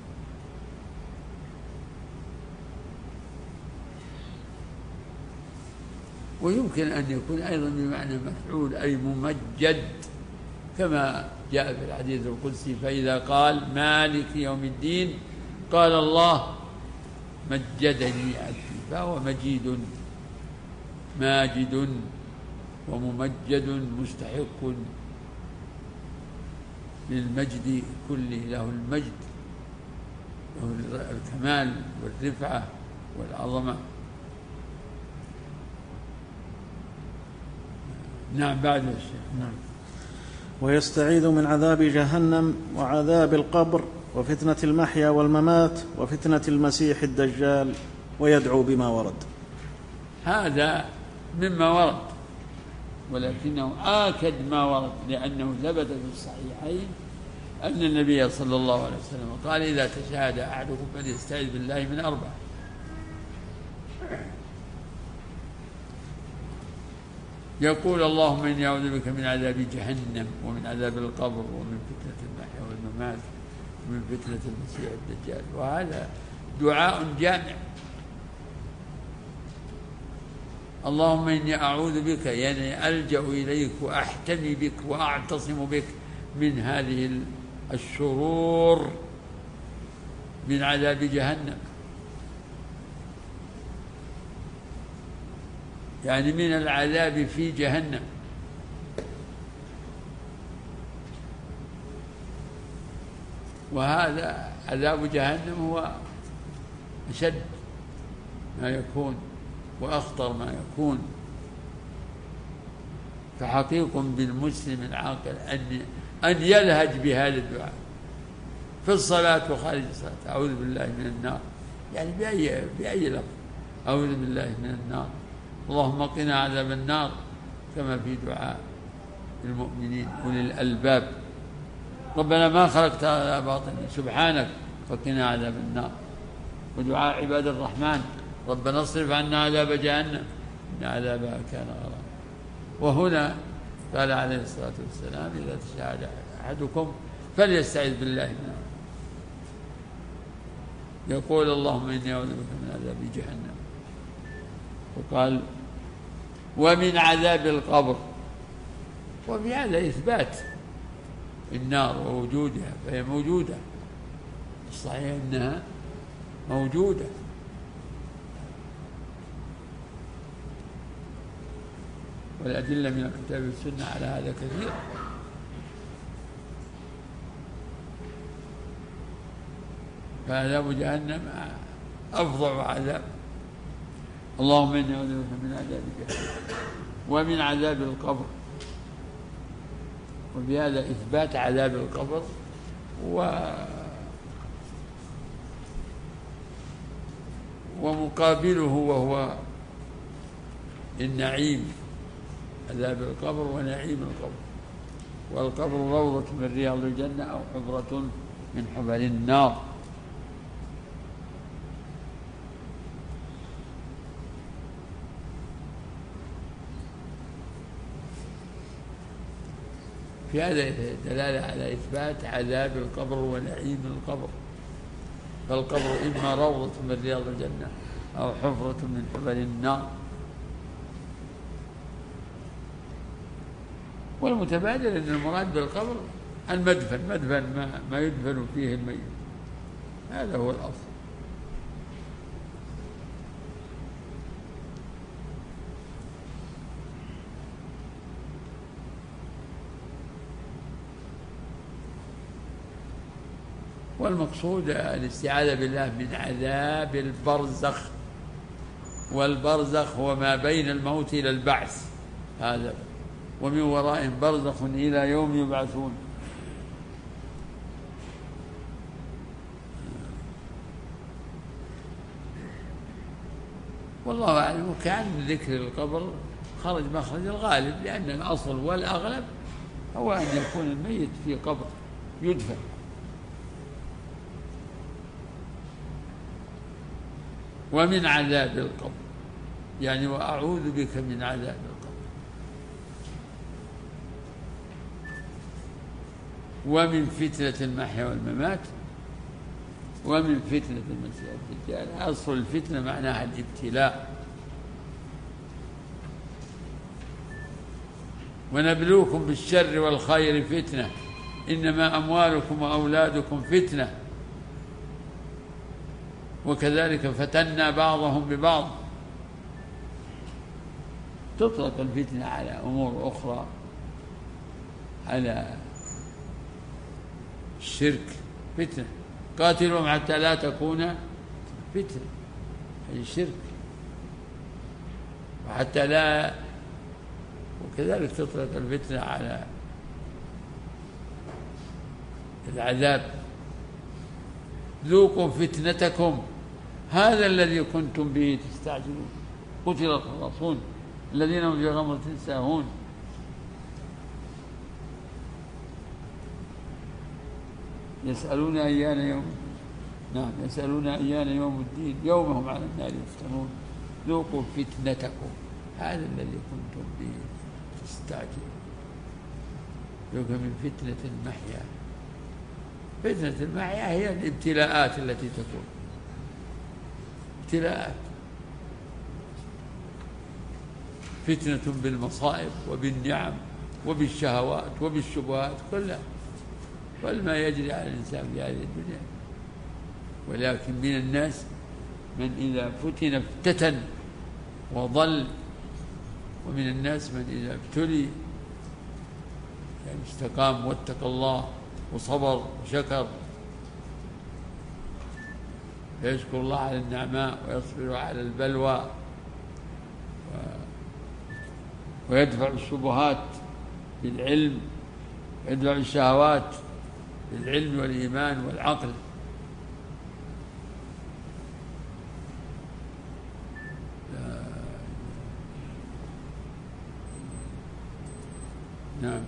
ويمكن أن يكون أيضا بمعنى مفعول، أي ممجد، كما جاء في الحديث القدسي: فإذا قال مالك يوم الدين قال الله مجدني عبدي، فهو مجيد ماجد وممجد مستحق للمجد كله، له المجد، له الكمال والرفعة والعظمة. نعم. بعد الشيخ. نعم. ويستعيذ من عذاب جهنم وعذاب القبر وفتنة المحيا والممات وفتنة المسيح الدجال، ويدعو بما ورد. هذا مما ورد، ولكنه آكد ما ورد، لأنه ثبت في الصحيحين أن النبي صلى الله عليه وسلم قال: إذا تشهد أحدكم فليستعيذ بالله من أربع: يقول اللهم إني أعوذ بك من عذاب جهنم ومن عذاب القبر ومن فتنة المحيا والممات ومن فتنة المسيح الدجال. وهذا دعاء جامع. اللهم إني أعوذ بك يعني ألجأ إليك وأحتمي بك وأعتصم بك من هذه الشرور، من عذاب جهنم يعني من العذاب في جهنم. وهذا عذاب جهنم هو أشد ما يكون وأخطر ما يكون. فحقيق بالمسلم العاقل أن أن يلهج بهذا الدعاء في الصلاة وخارج الصلاة. أعوذ بالله من النار، يعني بأي بأي لفظ، أعوذ بالله من النار، اللهم قنا عذاب النار، كما في دعاء المؤمنين أولي الألباب، ربنا ما خلقت هذا باطلا سبحانك فقنا عذاب النار. ودعاء عباد الرحمن ربنا اصرف عنا عذاب جهنم إن عذابها كان غراما. وهنا قال عليه الصلاة والسلام إذا تشاهد أحدكم فليستعذ بالله منه، يقول اللهم إني أعوذ بك من عذاب جهنم. وقال ومن عذاب القبر، وفي هذا إثبات النار ووجودها، فهي موجودة، الصحيح أنها موجودة. والأدلة من الكتاب والسنة على هذا كثير. فعذاب جهنم أفظع عذاب. اللهم إني أعوذ بك من عذاب جهنم ومن عذاب القبر. وبهذا إثبات عذاب القبر و ومقابله وهو النعيم، عذاب القبر ونعيم القبر. والقبر روضة من رياض الجنة أو حفرة من حفر النار. في هذا دلالة على إثبات عذاب القبر ونعيم القبر. فالقبر إما روضة من رياض الجنة أو حفرة من حفر النار. والمتبادر أن المراد بالقبر المدفن، مدفن ما, ما يدفن فيه الميت، هذا هو الأصل. والمقصود الاستعاذة بالله من عذاب البرزخ. والبرزخ هو ما بين الموت إلى البعث، هذا ومن ورائهم برزخ إلى يوم يبعثون. والله أعلم. كان ذكر القبر خرج مخرج الغالب، لأن الأصل والأغلب هو أن يكون الميت في قبر يدفن. ومن عذاب القبر يعني وأعوذ بك من عذاب القبر. ومن فتنة المحيا والممات ومن فتنة المسيح الدجال. أصل الفتنة معناها الابتلاء. ونبلوكم بالشر والخير فتنة إنما أموالكم وأولادكم فتنة وكذلك فتنا بعضهم ببعض. تطلق الفتنة على أمور أخرى، على الشرك فتنة، قاتلهم حتى لا تكون فتنة أي شرك، وحتى لا، وكذلك تطلق الفتنة على العذاب. ذوقوا فتنتكم هذا الذي كنتم به تستعجلون. قتل الخراصون الذين هم في غمرة ساهون. يسألون أيان يوم نعم يسألون أيان يوم الدين يوم هم على النار يفتنون. ذوقوا فتنتكم هذا الذي كنتم به تستعجل. يقول من فتنة المحيا. فتنة المحيا هي الابتلاءات التي تكون ابتلاءات، فتنة بالمصائب وبالنعم وبالشهوات وبالشبهات كلها، كل ما يجري على الإنسان في هذه الدنيا. ولكن من الناس من إذا فتن افتتن وضل، ومن الناس من إذا ابتلي يعني استقام واتقى الله وصبر وشكر، فيشكر الله على النعماء ويصبر على البلوى ويدفع الشبهات بالعلم، ويدفع الشهوات بالعلم والإيمان والعقل. نعم.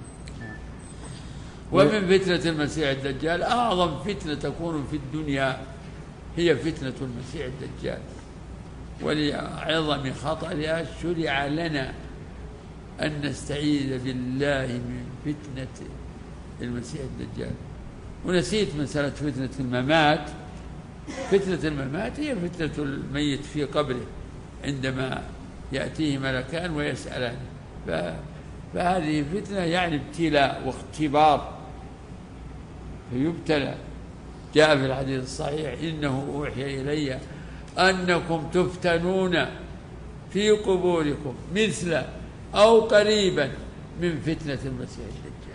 ومن فتنة المسيح الدجال أعظم فتنة تكون في الدنيا هي فتنة المسيح الدجال، ولعظم خطرها شرع لنا أن نستعيذ بالله من فتنة المسيح الدجال. ونسيت مسألة فتنة الممات. فتنة الممات هي فتنة الميت في قبره عندما يأتيه ملكان ويسألان، فهذه فتنة يعني ابتلاء واختبار، فيبتلى. جاء في الحديث الصحيح إنه أوحي إلي أنكم تفتنون في قبوركم مثل أو قريبا من فتنة المسيح الدجال.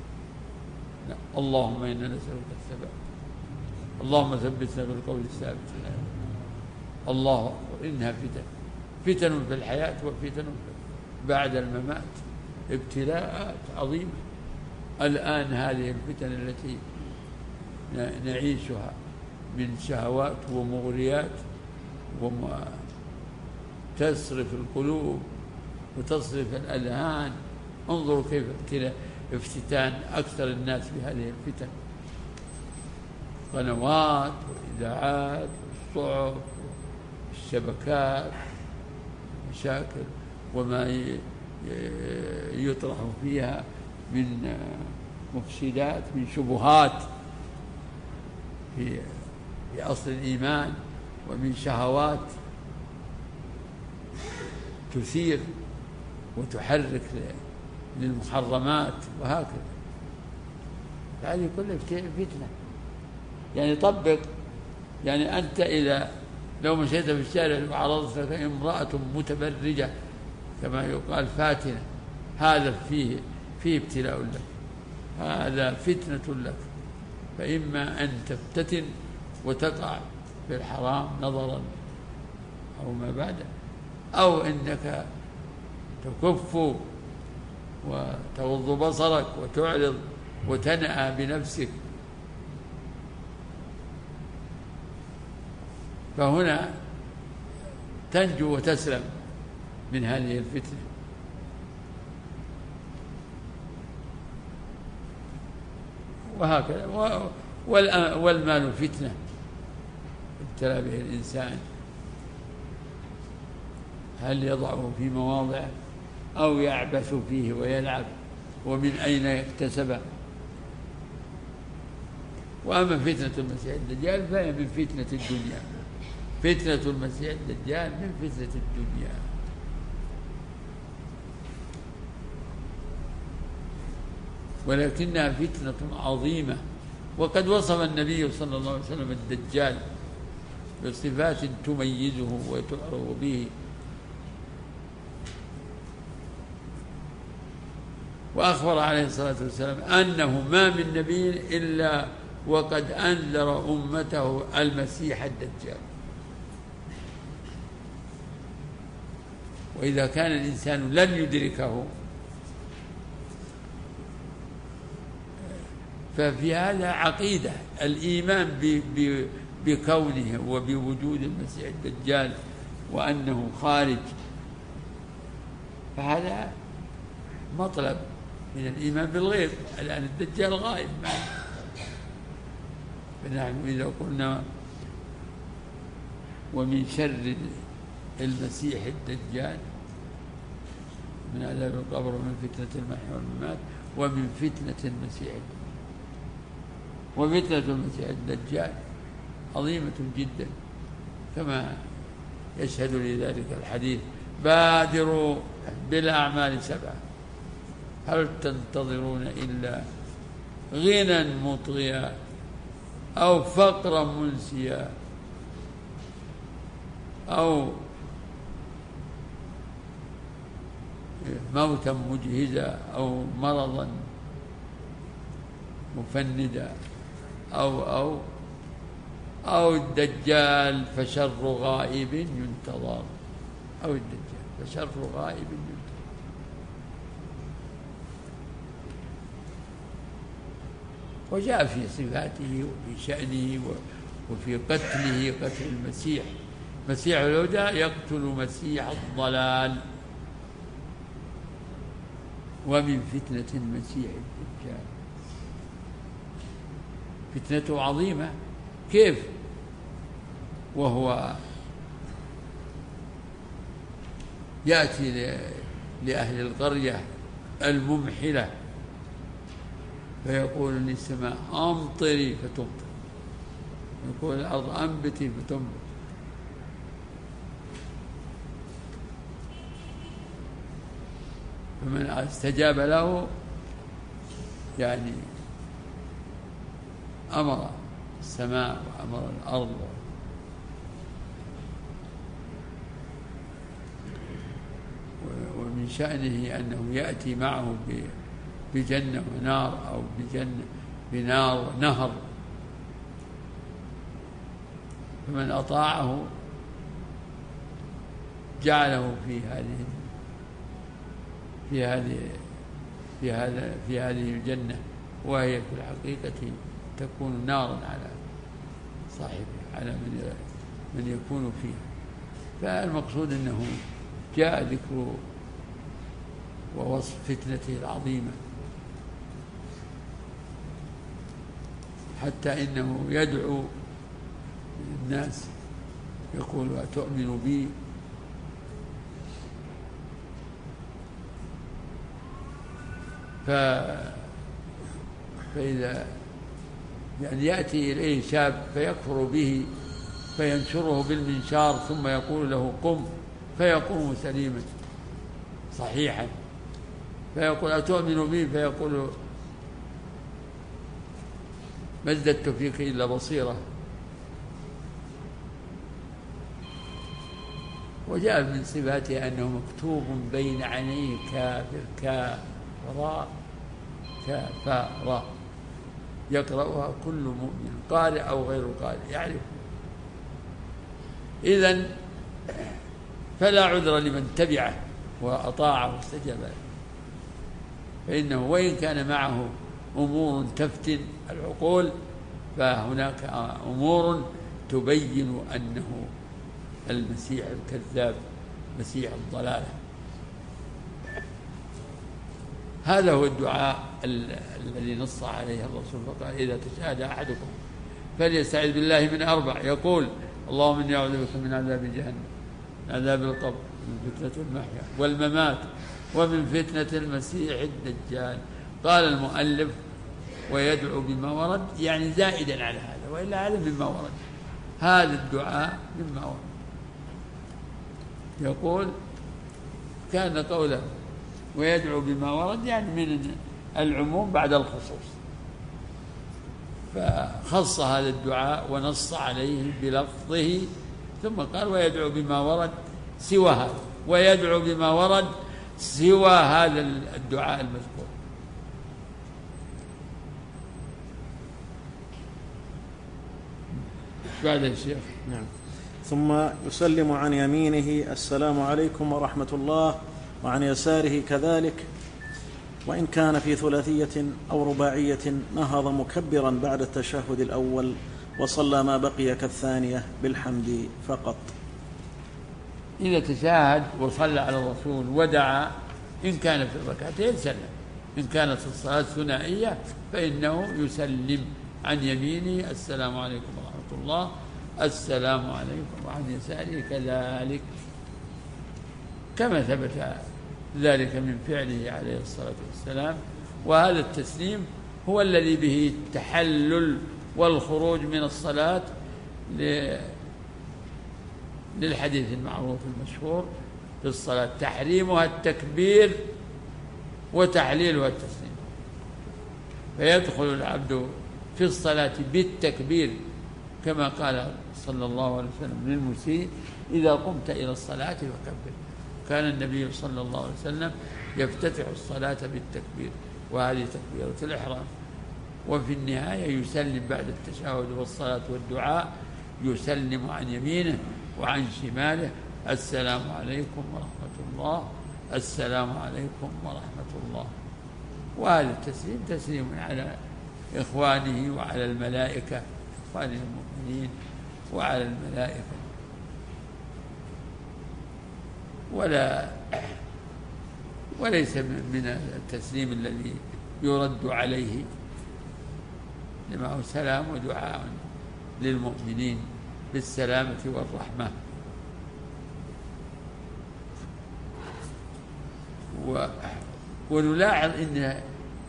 اللهم إنا نسألك الثبات، اللهم ثبتنا بالقول الثابت. الله أكبر، إنها فتن، فتن في الحياة وفتن بعد الممات، ابتلاءات عظيمة. الآن هذه الفتن التي نعيشها من شهوات ومغريات وتصرف القلوب وتصرف الأذهان، انظروا كيف افتتان أكثر الناس بهذه الفتن، قنوات وإذاعات والصحف والشبكات، مشاكل وما يطرح فيها من مفسدات، من شبهات في في أصل الإيمان، ومن شهوات تثير وتحرك للمحرمات، وهكذا. هذه كلها فتنة. يعني طبق، يعني أنت إذا لو مشيت في الشارع وعرضت لك امرأة متبرجة كما يقال فاتنة، هذا فيه فيه ابتلاء لك، هذا فتنة لك. فإما أن تفتتن وتقع في الحرام نظرا أو ما بعده، أو إنك تكف وتغض بصرك وتعرض وتنأى بنفسك. فهنا تنجو وتسلم من هذه الفتنة. وهكذا. والمال فتنة ابتلى به الإنسان، هل يضعه في مواضعه أو يعبث فيه ويلعب، ومن أين يكتسبه. وأما فتنة المسيح الدجال فهي من فتنة الدنيا. فتنة المسيح الدجال من فتنة الدنيا. ولكنها فتنة عظيمة. وقد وصف النبي صلى الله عليه وسلم الدجال بصفات تميزه وتعرف به. وأخبر عليه الصلاة والسلام أنه ما من نبي إلا وقد أنذر أمته المسيح الدجال. وإذا كان الإنسان لن يدركه ففي هذا عقيدة الإيمان بكونه وبوجود المسيح الدجال وأنه خارج، فهذا مطلب من الإيمان بالغيب. الآن الدجال غائب معنا، فنحن إذا قلنا ومن شر المسيح الدجال من عذاب القبر ومن فتنة المحيا والممات ومن فتنة المسيح وفتنة المسيح الدجال عظيمة جدا كما يشهد لذلك الحديث: بادروا بالأعمال سبعة هل تنتظرون إلا غنى مطغيا أو فقرا منسيا أو موتا مجهزا أو مرضا مفندا أو أو أو الدجال فشر غائب ينتظر أو الدجال فشر غائب ينتظر. وجاء في صفاته وفي شأنه وفي قتله قتل المسيح مسيح الهدى يقتل مسيح الضلال ومن فتنة المسيح الدجال فتنته عظيمة. كيف وهو يأتي لأهل القرية الممحلة فيقول للسماء أمطري فتمطر، يقول الأرض أنبتي فتنبت، فمن استجاب له يعني أمر السماء وأمر الأرض. ومن شأنه أنه يأتي معه بجنة ونار أو بجنة بنار ونهر، فمن أطاعه جعله في هذه في هذه في هذا في هذه الجنة، وهي في الحقيقة تكون نارا على صاحبها على من من يكون فيها. فالمقصود أنه جاء ذكر ووصف فتنته العظيمة، حتى إنه يدعو الناس يقول أتؤمن بي ف... فإذا يعني يأتي إليه شاب فيكفر به فينشره بالمنشار ثم يقول له قم فيقوم سليما صحيحا، فيقول أتؤمن بي فيقول ما ازددت فيك إلا بصيرة. وجاء من صفاته أنه مكتوب بين عينيه كافر كافر كافر يقرأها كل مؤمن قارئ أو غير قارئ يعرف. إذن فلا عذر لمن تبعه وأطاعه واستجاب له، فإنه وإن كان معه أمور تفتن العقول فهناك أمور تبين أنه المسيح الكذاب مسيح الضلالة. هذا هو الدعاء الذي نص عليه الرسول فقال إذا تشاهد أحدكم فليستعذ بالله من أربع، يقول اللهم إني أعوذ بك من عذاب جهنم من عذاب القبر من فتنة المحيا والممات ومن فتنة المسيح الدجال. قال المؤلف ويدعو بما ورد يعني زائدا على هذا، وإلا هذا مما ورد، هذا الدعاء مما ورد. يقول كان قوله ويدعو بما ورد يعني من العموم بعد الخصوص، فخص هذا الدعاء ونص عليه بلفظه ثم قال ويدعو بما ورد سوى هذا، ويدعو بما ورد سوى هذا الدعاء المذكور. بعد الشيخ نعم. ثم يسلم عن يمينه السلام عليكم ورحمة الله، وعن يساره كذلك، وإن كان في ثلاثية أو رباعية نهض مكبرا بعد التشهد الأول وصلى ما بقي كالثانية بالحمد فقط. إذا تشاهد وصلى على الرسول ودعا إن كان في الركعتين سلم، إن كانت الصلاة ثنائية فإنه يسلم عن يمينه السلام عليكم ورحمة الله السلام عليكم، وعن يساره كذلك كما ثبت ذلك من فعله عليه الصلاة والسلام. وهذا التسليم هو الذي به التحلل والخروج من الصلاة للحديث المعروف المشهور في الصلاة: تحريمها التكبير وتحليلها التسليم. فيدخل العبد في الصلاة بالتكبير كما قال صلى الله عليه وسلم للمسيء: إذا قمت إلى الصلاة فكبر. كان النبي صلى الله عليه وسلم يفتتح الصلاة بالتكبير، وهذه تكبيرة الإحرام. وفي النهاية يسلم بعد التشهد والصلاة والدعاء، يسلم عن يمينه وعن شماله: السلام عليكم ورحمة الله، السلام عليكم ورحمة الله. وهذا التسليم تسليم على إخوانه وعلى الملائكة، إخوان المؤمنين وعلى الملائكة، ولا وليس من التسليم الذي يرد عليه، لما هو سلام ودعاء للمؤمنين بالسلامة والرحمة. ونلاحظ إن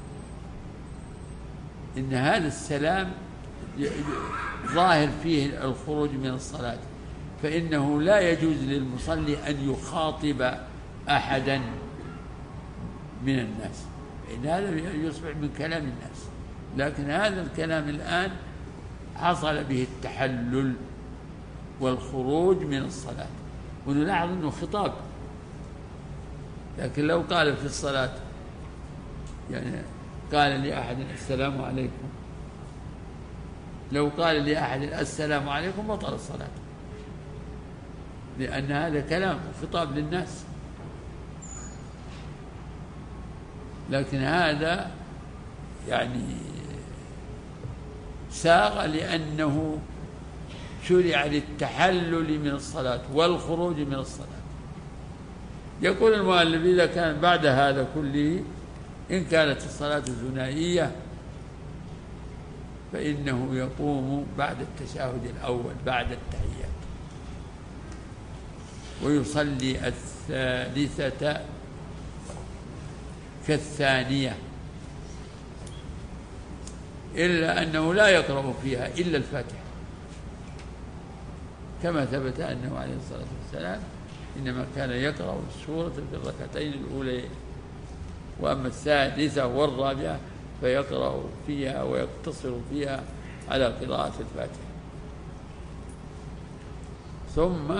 إن هذا السلام ظاهر فيه الخروج من الصلاة، فإنه لا يجوز للمصلي أن يخاطب أحدا من الناس، فإن هذا يصبح من كلام الناس. لكن هذا الكلام الآن حصل به التحلل والخروج من الصلاة، ونلاحظ أنه خطاب. لكن لو قال في الصلاة، يعني قال لأحد السلام عليكم، لو قال لأحد السلام عليكم بطل الصلاة، لأن هذا كلام وخطاب للناس. لكن هذا يعني ساغ لأنه شرع للتحلل من الصلاة والخروج من الصلاة. يقول المؤلف: إذا كان بعد هذا كله إن كانت الصلاة ثنائية فإنه يقوم بعد التشهد الأول بعد التحيات، ويصلي الثالثة كالثانية، إلا أنه لا يقرأ فيها إلا الفاتحة، كما ثبت أنه عليه الصلاة والسلام إنما كان يقرأ السورة في الركعتين الأوليين، وأما الثالثة والرابعة فيقرأ فيها ويقتصر فيها على قراءة الفاتحة. ثم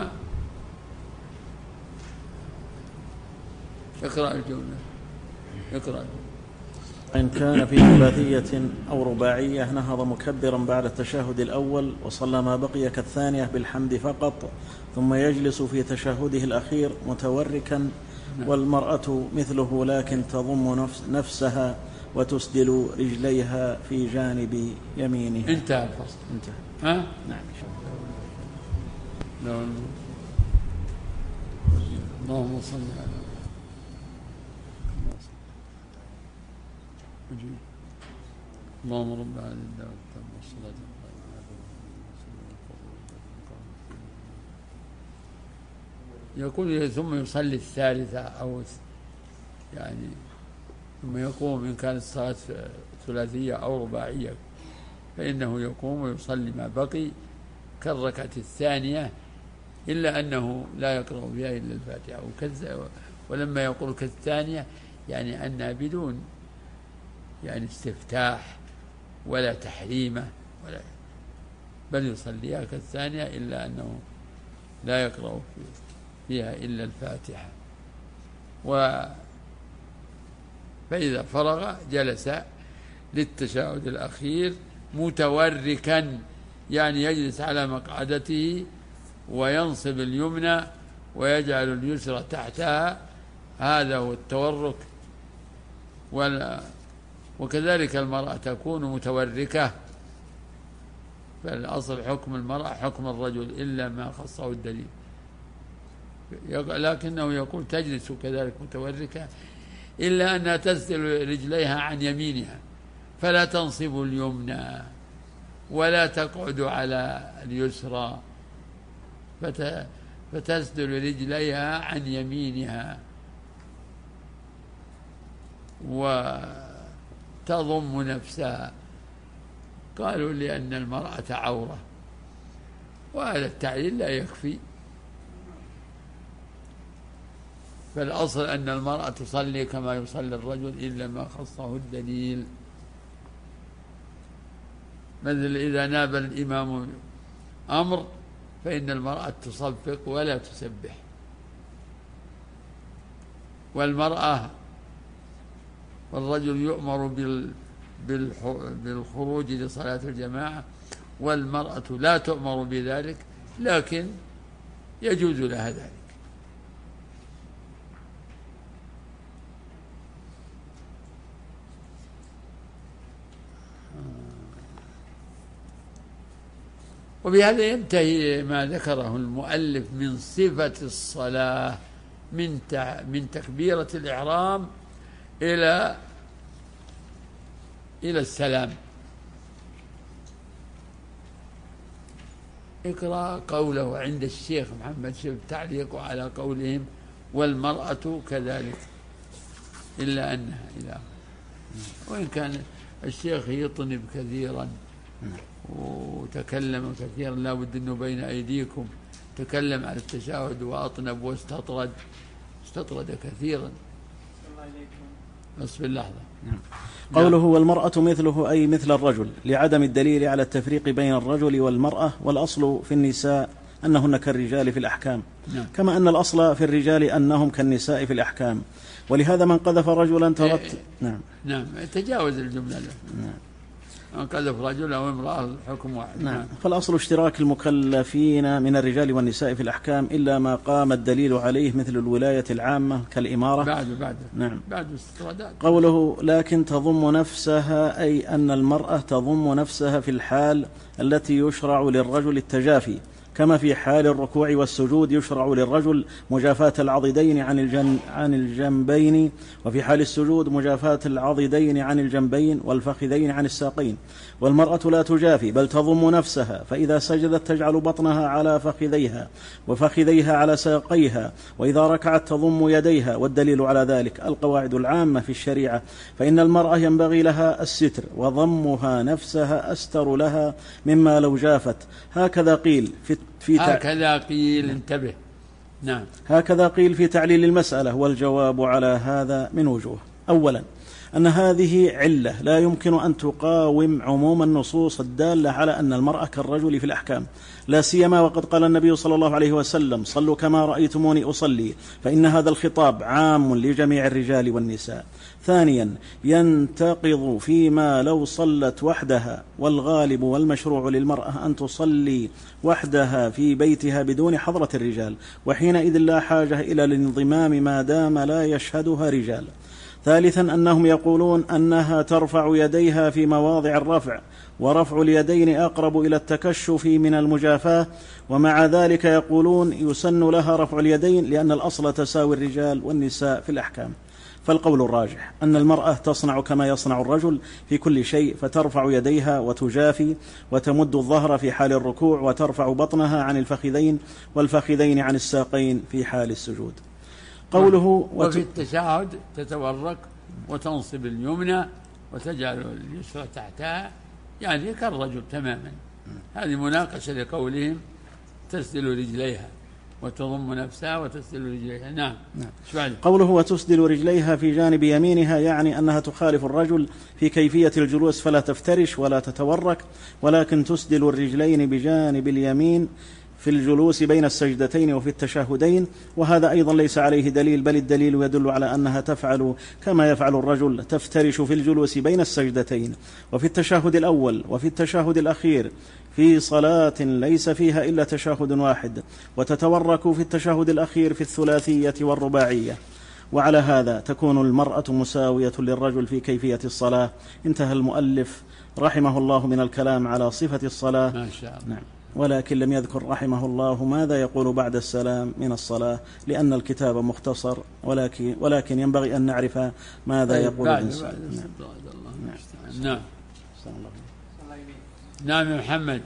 يقرأ الجملة يقرأ الجملة. إن كان في ثلاثية أو رباعية نهض مكبرا بعد التشهد الأول وصلى ما بقي كالثانية بالحمد فقط، ثم يجلس في تشهده الأخير متوركا، والمرأة مثله لكن تضم نفس نفسها وتسدل رجليها في جانب يمينها. انتهى الفصل. انتهى. ها؟ نعم. اللهم صل على اللهم رب هذه الدعوة التامة والصلاة القائمة. يقول ثم يصلي الثالثة أو يعني ثم يقوم إن كانت الصلاة ثلاثية أو رباعية، فإنه يقوم ويصلي ما بقي كالركعة الثانية، إلا أنه لا يقرأ فيها إلا الفاتحة. ولما يقول كالثانية يعني أنها بدون يعني استفتاح ولا تحريمة ولا، بل يصليها كالثانية، إلا أنه لا يقرأ فيها إلا الفاتحة. و فإذا فرغ جلس للتشهد الأخير متوركا، يعني يجلس على مقعدته وينصب اليمنى ويجعل اليسرى تحتها، هذا هو التورك. وكذلك المرأة تكون متوركة، فالأصل حكم المرأة حكم الرجل إلا ما خصه الدليل، لكنه يقول تجلس كذلك متوركة، إلا أنها تسدل رجليها عن يمينها، فلا تنصب اليمنى ولا تقعد على اليسرى، فتسدل رجليها عن يمينها. وتضم نفسها؟ قالوا لأن المرأة عورة، وهذا التعليل لا يكفي، فالأصل أن المرأة تصلي كما يصلي الرجل إلا ما خصه الدليل. مثل إذا ناب الإمام أمر فإن المرأة تصفق ولا تسبح، والمرأة والرجل يؤمر بالخروج لصلاة الجماعة، والمرأة لا تؤمر بذلك لكن يجوز لها ذلك. وبهذا ينتهي ما ذكره المؤلف من صفة الصلاة من من تكبيرة الإحرام إلى إلى السلام. اقرأ قوله عند الشيخ محمد شف تعليقه على قولهم والمرأة كذلك إلا أنها إلى، وإن كان الشيخ يطنب كثيرا وتكلم كثيرا، لا بد أنه بين أيديكم تكلم على التشهد وأطنب واستطرد استطرد كثيرا. اصبر لحظة. نعم. قوله والمرأة مثله أي مثل الرجل لعدم الدليل على التفريق بين الرجل والمرأة، والأصل في النساء أنهن كالرجال في الأحكام. نعم. كما أن الأصل في الرجال أنهم كالنساء في الأحكام، ولهذا من قذف رجلا ترت إيه نعم نعم تجاوز الجملة له. نعم. من قذف رجل أو امرأة حكم واحد. نعم. فالأصل اشتراك المكلفين من الرجال والنساء في الأحكام إلا ما قام الدليل عليه مثل الولاية العامة كالإمارة. بعد بعد نعم. بعد استطرادات. قوله لكن تضم نفسها أي أن المرأة تضم نفسها في الحال التي يشرع للرجل التجافي، كما في حال الركوع والسجود يشرع للرجل مجافاة العضدين عن الجن عن الجنبين، وفي حال السجود مجافاة العضدين عن الجنبين والفخذين عن الساقين. والمرأة لا تجافي بل تضم نفسها، فإذا سجدت تجعل بطنها على فخذيها وفخذيها على ساقيها، وإذا ركعت تضم يديها، والدليل على ذلك القواعد العامة في الشريعة، فإن المرأة ينبغي لها الستر، وضمها نفسها أستر لها مما لو جافت. هكذا قيل في في هكذا قيل انتبه. نعم. هكذا قيل في تعليل المسألة، والجواب على هذا من وجوه. أولا أن هذه علة لا يمكن أن تقاوم عموم النصوص الدالة على أن المرأة كالرجل في الأحكام، لا سيما وقد قال النبي صلى الله عليه وسلم صلوا كما رأيتموني أصلي، فإن هذا الخطاب عام لجميع الرجال والنساء. ثانيا ينتقض فيما لو صلت وحدها، والغالب والمشروع للمرأة أن تصلي وحدها في بيتها بدون حضرة الرجال، وحينئذ لا حاجة إلى الانضمام ما دام لا يشهدها رجال. ثالثا أنهم يقولون أنها ترفع يديها في مواضع الرفع، ورفع اليدين أقرب إلى التكشف من المجافاة، ومع ذلك يقولون يسن لها رفع اليدين لأن الأصل تساوي الرجال والنساء في الأحكام. فالقول الراجح أن المرأة تصنع كما يصنع الرجل في كل شيء، فترفع يديها وتجافي وتمد الظهر في حال الركوع، وترفع بطنها عن الفخذين والفخذين عن الساقين في حال السجود. قوله وفي التشهد تتورك وتنصب اليمنى وتجعل اليسرى تحتها، يعني كالرجل تماما. هذه مناقشة لقولهم تسدل رجليها وتضم نفسها وتسدل رجليها. نعم. نعم. قوله وتسدل رجليها في جانب يمينها يعني أنها تخالف الرجل في كيفية الجلوس، فلا تفترش ولا تتورك، ولكن تسدل الرجلين بجانب اليمين في الجلوس بين السجدتين وفي التشهدين، وهذا أيضا ليس عليه دليل، بل الدليل يدل على أنها تفعل كما يفعل الرجل، تفترش في الجلوس بين السجدتين وفي التشهد الأول وفي التشهد الأخير في صلاة ليس فيها إلا تشهد واحد، وتتورك في التشهد الأخير في الثلاثية والرباعية. وعلى هذا تكون المرأة مساوية للرجل في كيفية الصلاة. انتهى المؤلف رحمه الله من الكلام على صفة الصلاة. ما شاء الله. نعم. ولكن لم يذكر رحمه الله ماذا يقول بعد السلام من الصلاة، لأن الكتاب مختصر، ولكن, ولكن ينبغي أن نعرف ماذا طيب يقول بعد الإنسان. بعد نعم. نعم. نعم. نعم محمد.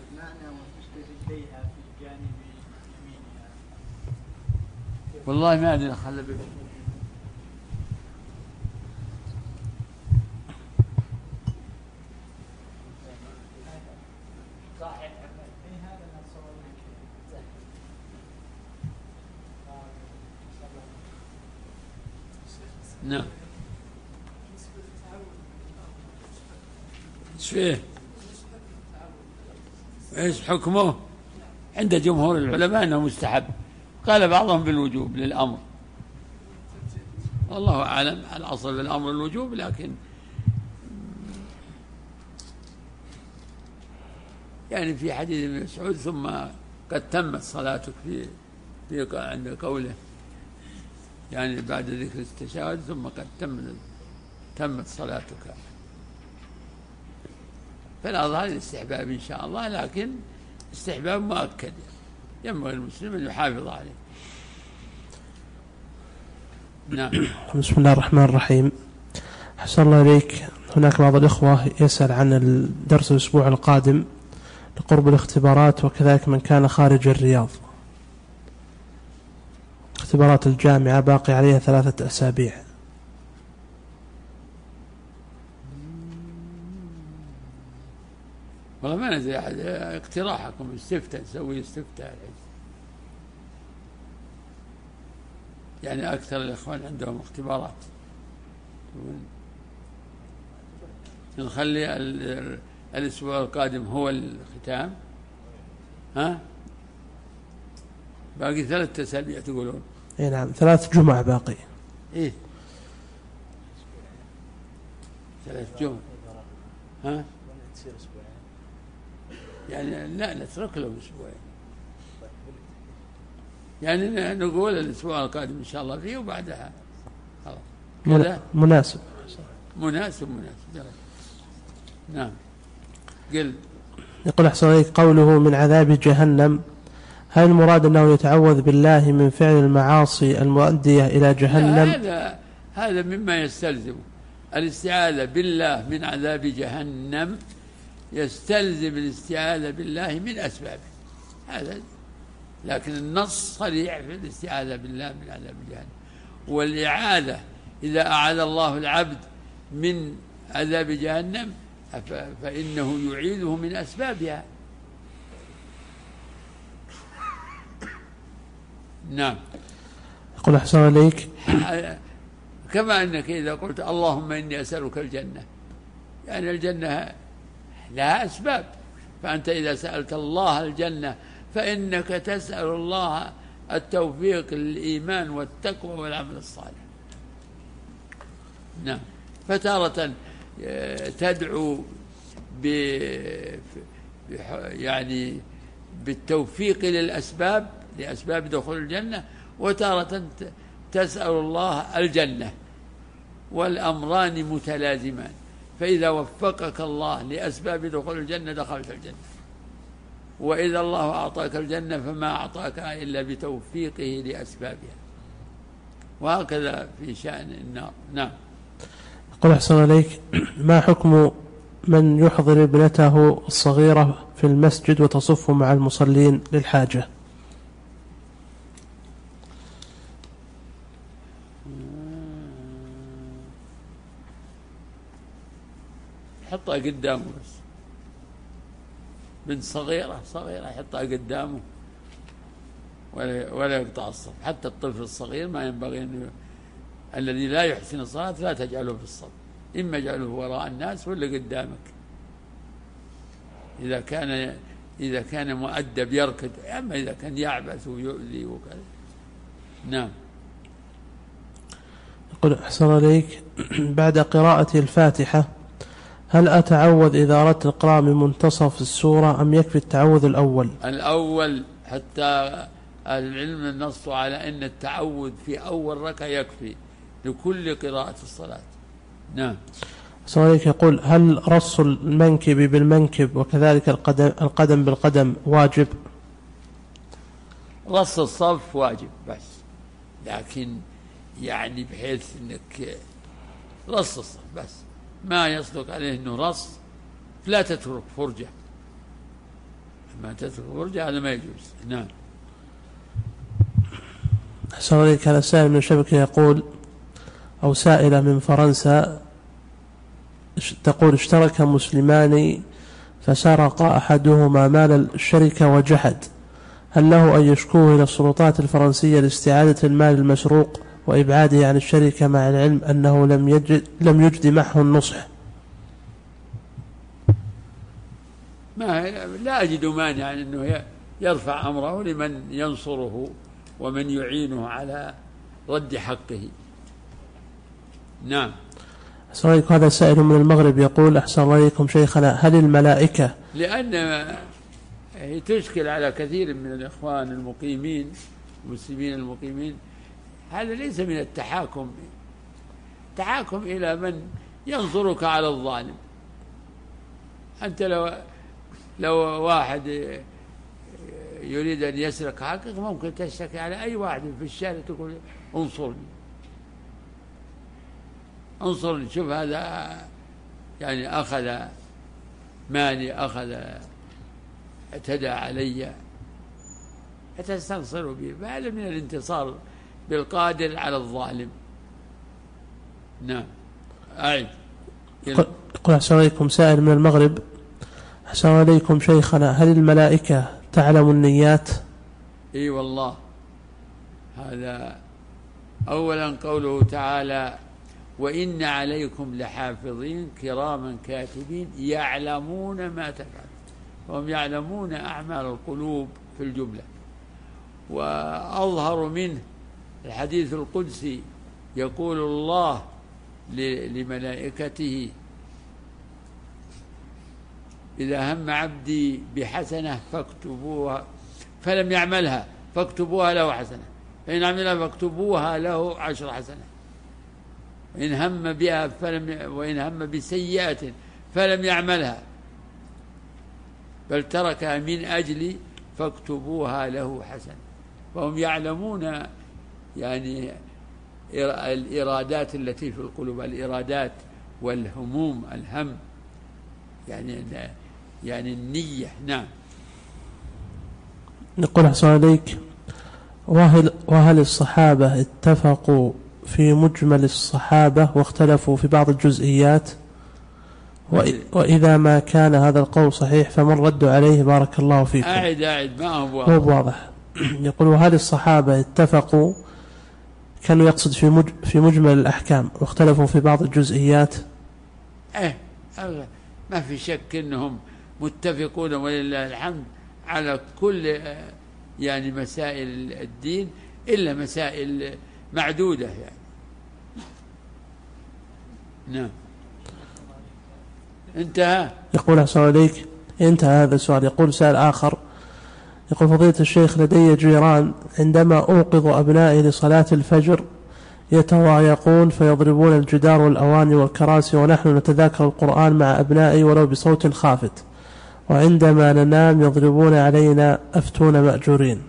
والله ما أدري خلى بك نعم. ايش فيه؟ ايش حكمه؟ عند جمهور العلماء انه مستحب، قال بعضهم بالوجوب للامر، والله اعلم. الاصل بالامر الوجوب، لكن يعني في حديث ابن مسعود ثم قد تمت صلاتك في في عند قوله يعني بعد ذكر التشهد ثم قد تمت تمت صلاتك، فالأظهر الاستحباب إن شاء الله، لكن استحباب مؤكد ينبغي المسلم أن يحافظ عليه. نعم. بسم الله الرحمن الرحيم. أحسن الله إليك، هناك بعض الإخوة يسأل عن الدرس الأسبوع القادم لقرب الاختبارات، وكذلك من كان خارج الرياض. اختبارات الجامعة باقي عليها ثلاثة أسابيع. والله ما ندري، اقتراحكم استفتاء، نسوي استفتاء يعني أكثر الإخوان عندهم اختبارات، نخلي الأسبوع القادم هو الختام. ها باقي ثلاثة أسابيع تقولون؟ اي نعم، ثلاث جمع باقي. ايه ثلاث جمع. ها يعني لا نترك له أسبوعين، يعني نقول الأسبوع القادم إن شاء الله فيه، وبعدها خلاص كذا مناسب مناسب مناسب. نعم. قل. يقول أحسن عليك، قوله من عذاب جهنم، هل المراد أنه يتعوذ بالله من فعل المعاصي المؤدية إلى جهنم؟ هذا هذا مما يستلزم الاستعاذة بالله من عذاب جهنم، يستلزم الاستعاذة بالله من أسبابه هذا، لكن النص صريح في الاستعاذة بالله من عذاب جهنم. والإعاذة إذا أعاذ الله العبد من عذاب جهنم فإنه يعيذه من أسبابها. نعم. يقول أحسن عليك، كما أنك إذا قلت اللهم إني أسألك الجنة، يعني الجنة لها أسباب، فأنت إذا سألت الله الجنة فإنك تسأل الله التوفيق للإيمان والتقوى والعمل الصالح. نعم. فتارة تدعو ب يعني بالتوفيق للأسباب لأسباب دخول الجنة، وتارة تسأل الله الجنة، والأمران متلازمان، فإذا وفقك الله لأسباب دخول الجنة دخلت الجنة، وإذا الله أعطاك الجنة فما أعطاك إلا بتوفيقه لأسبابها، وهكذا في شأن النار. نعم. يقول أحسن عليك، ما حكم من يحضر ابنته الصغيرة في المسجد وتصف مع المصلين للحاجة؟ حطها قدامه بس، بنت صغيرة صغيرة حطها قدامه ولا ولا يقطع الصف. حتى الطفل الصغير ما ينبغي أنه الذي لا يحسن الصلاة لا تجعله في الصف، إما اجعله وراء الناس ولا قدامك. إذا كان إذا كان مؤدب يركض، أما إذا كان يعبث ويؤذي وكذا. نعم. يقول أحسن عليك، بعد قراءة الفاتحة هل أتعوذ إذا أردت القراءة من منتصف السورة أم يكفي التعوذ الأول؟ الأول، حتى العلم النص على أن التعوذ في أول ركعة يكفي لكل قراءة الصلاة. نعم. سؤالك يقول هل رص المنكب بالمنكب وكذلك القدم, القدم بالقدم واجب؟ رص الصف واجب بس، لكن يعني بحيث أنك رص الصف بس، ما يصدق عليه أنه رص، لا تترك فرجة، ما تترك فرجة هذا ما يجوز. نعم. سؤالك على سائل من الشبكة يقول، أو سائلة من فرنسا تقول اشترك مسلمان فسرق أحدهما مال الشركة وجحد، هل له أن يشكوه إلى السلطات الفرنسية لاستعادة المال المسروق وإبعاده عن الشركة مع العلم أنه لم يجد, لم يجد معه النصح؟ ما لا أجد مانع أنه يرفع أمره لمن ينصره ومن يعينه على رد حقه. نعم. أحسن عليكم. هذا سائل من المغرب يقول: أحسن عليكم شيخنا، هل الملائكة، لأن هي تشكل على كثير من الإخوان المقيمين المسلمين المقيمين، هذا ليس من التحاكم تحاكم إلى من ينصرك على الظالم. أنت لو لو واحد يريد أن يسرق حقك ممكن تشتكي على أي واحد في الشارع تقول انصرني انصرني، شوف هذا يعني أخذ مالي، أخذ اعتدى علي، فتستنصر به، فهذا من الانتصار بالقادر على الظالم. نعم. أعد. يقول: أحسن عليكم سائل من المغرب: أحسن عليكم شيخنا، هل الملائكة تعلم النيات؟ اي والله. هذا اولا قوله تعالى: وإن عليكم لحافظين كراما كاتبين يعلمون ما تفعلون، وهم يعلمون أعمال القلوب في الجملة. وأظهر منه الحديث القدسي، يقول الله لملائكته: إذا هم عبدي بحسنة فاكتبوها فلم يعملها فاكتبوها له حسنة، فإن عملها فاكتبوها له عشر حسنة، وإن هم بها فلم وإن هم بسيئة فلم يعملها بل تركها من أجلي فاكتبوها له حسنة. فهم يعلمون يعني الإرادات التي في القلوب، الإرادات والهموم، الهم يعني يعني النية. نعم. نقول: أحسن عليك، وهل, وهل الصحابة اتفقوا في مجمل الصحابة واختلفوا في بعض الجزئيات؟ وإذا ما كان هذا القول صحيح فمن رد عليه؟ بارك الله فيكم. أعد أعد ما هو واضح. هو واضح. يقول: وهل الصحابة اتفقوا، كانوا يقصد في مج في مجمل الأحكام، واختلفوا في بعض الجزئيات؟ إيه ما في شك أنهم متفقون ولله الحمد على كل يعني مسائل الدين إلا مسائل معدودة يعني. نعم. انتهى. يقول: أحسن عليك، انتهى هذا السؤال. يقول سؤال آخر، يقول: فضيلة الشيخ، لدي جيران عندما أوقظ أبنائي لصلاة الفجر يتضايقون فيضربون الجدار والأواني والكراسي، ونحن نتذاكر القرآن مع أبنائي ولو بصوت خافت، وعندما ننام يضربون علينا أفتون مأجورين.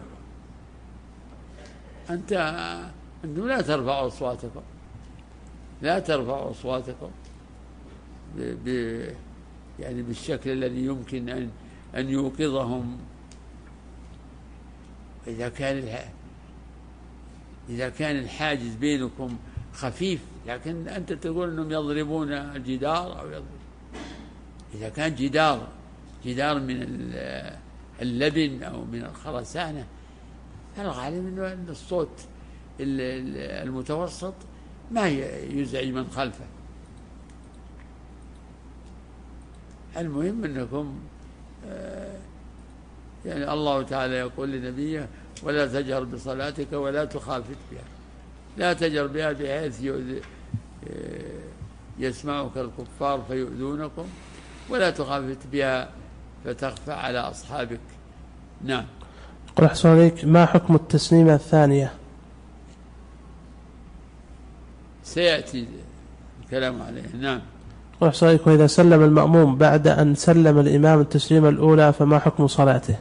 أنت أنتم لا ترفعوا أصواتكم لا ترفعوا أصواتكم ب... ب... يعني بالشكل الذي يمكن أن أن يوقظهم. إذا كان الح... إذا كان الحاجز بينكم خفيف، لكن أنت تقول أنهم يضربون الجدار أو يضرب. إذا كان جدار جدار من اللبن أو من الخرسانة، الغالب أن الصوت المتوسط ما يزعج من خلفه. المهم أنكم يعني الله تعالى يقول لنبيه: ولا تجهر بصلاتك ولا تخافت بها، لا تجهر بها بحيث يسمعك الكفار فيؤذونكم، ولا تخافت بها فتخفى على أصحابك. نعم. قل: أحسن عليك، ما حكم التسليمة الثانية؟ سيأتي الكلام عليه. نعم. قل: أحسن عليك، وإذا سلم المأموم بعد أن سلم الإمام التسليمة الأولى فما حكم صلاته؟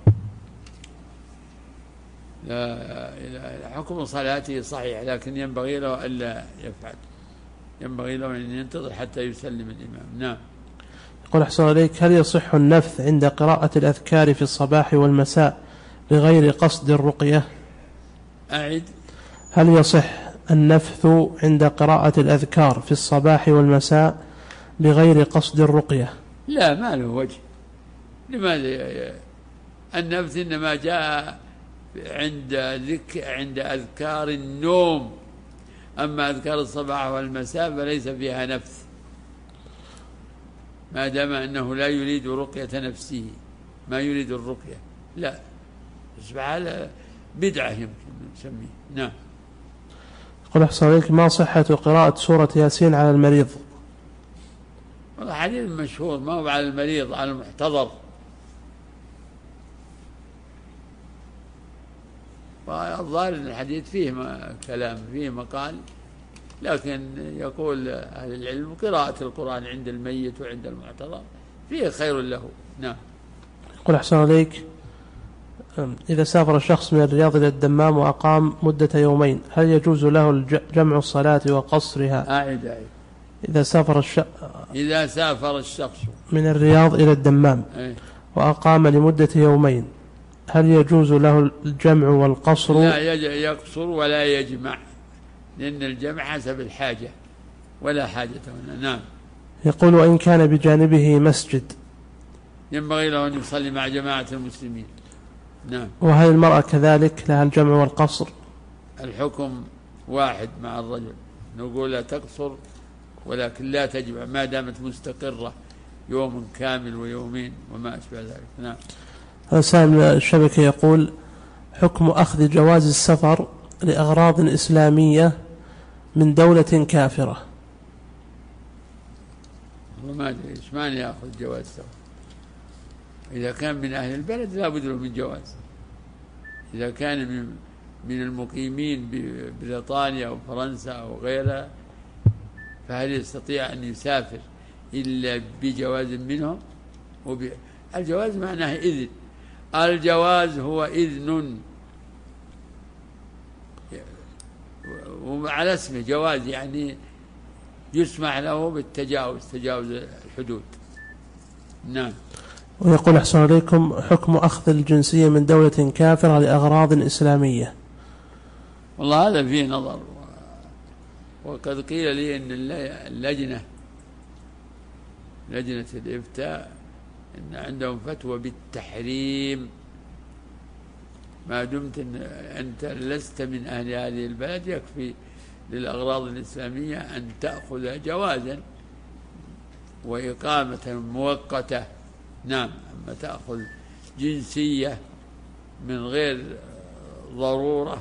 لا لا حكم صلاته صحيح، لكن ينبغي له ألا يفعل، ينبغي له أن ينتظر حتى يسلم الإمام. نعم. يقول: أحسن عليك، هل يصح النفث عند قراءة الأذكار في الصباح والمساء بغير قصد الرقية؟ أعد. هل يصح النفث عند قراءة الأذكار في الصباح والمساء بغير قصد الرقية؟ لا، ما له وجه. لماذا؟ النفث إنما جاء عند ذكر عند أذكار النوم أما أذكار الصباح والمساء فليس فيها نفث، ما دام أنه لا يريد رقية نفسه، ما يريد الرقية، لا يصبح على بدعة يمكن نسميه. نعم. يقول أحسن عليك، ما صحة قراءة سورة ياسين على المريض؟ والله حديث مشهور، ما هو على المريض، على المحتضر. والظاهر أن الحديث فيه كلام، فيه مقال، لكن يقول أهل العلم قراءة القرآن عند الميت وعند المحتضر فيه خير له. نعم. يقول أحسن عليك، إذا سافر الشخص من الرياض إلى الدمام وأقام مدة يومين، هل يجوز له جمع الصلاة وقصرها؟ أعد أعد. إذا سافر الش... إذا سافر الشخص من الرياض إلى الدمام أي. وأقام لمدة يومين، هل يجوز له الجمع والقصر؟ لا يقصر ولا يجمع، لأن الجمع حسب الحاجة ولا حاجة هنا. نعم. يقول وإن كان بجانبه مسجد ينبغي له أن يصلي مع جماعة المسلمين. نعم. وهل المرأة كذلك لها الجمع والقصر؟ الحكم واحد مع الرجل، نقول لا تقصر ولكن لا تجمع ما دامت مستقرة يوم كامل ويومين وما أشبه ذلك. نعم. سائل الشبكة يقول حكم أخذ جواز السفر لأغراض إسلامية من دولة كافرة. ما أدري إيش معنى يأخذ جواز السفر. إذا كان من أهل البلد لا بد له من جواز. إذا كان من من المقيمين ببريطانيا أو فرنسا أو غيرها فهل يستطيع أن يسافر إلا بجواز منهم؟ وب... الجواز معناه إذن. الجواز هو إذن، وعلى اسمه جواز يعني يسمح له بالتجاوز، تجاوز الحدود. نعم. ويقول أحسن عليكم حكم أخذ الجنسية من دولة كافرة لأغراض إسلامية. والله هذا فيه نظر، وقد قيل لي أن اللجنة لجنة الإفتاء إن عندهم فتوى بالتحريم ما دمت أن أنت لست من أهل هذه البلد، يكفي للأغراض الإسلامية أن تأخذ جوازا وإقامة مؤقتة. نعم. أما تأخذ جنسية من غير ضرورة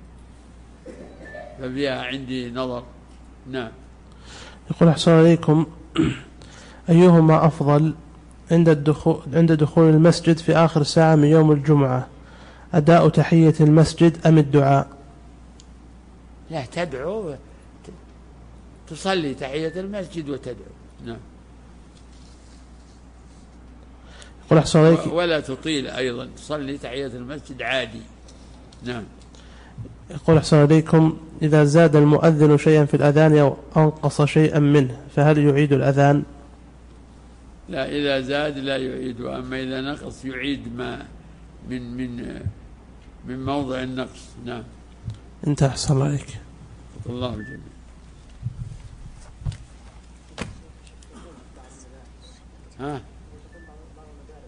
ففيها عندي نظر. نعم. يقول أحسن عليكم أيهما أفضل عند الدخول عند دخول المسجد في آخر ساعة من يوم الجمعة، أداء تحية المسجد أم الدعاء؟ لا، تدعو، تصلي تحية المسجد وتدعو. نعم. يقول أحسن عليك ولا تطيل أيضا، تصلي تحية المسجد عادي. نعم. يقول أحسن عليكم إذا زاد المؤذن شيئا في الأذان أو أنقص شيئا منه فهل يعيد الأذان؟ لا، إذا زاد لا يعيد، أما إذا نقص يعيد ما من من من موضع النقص. نعم. انت أحسن عليك. الله الجميع. ها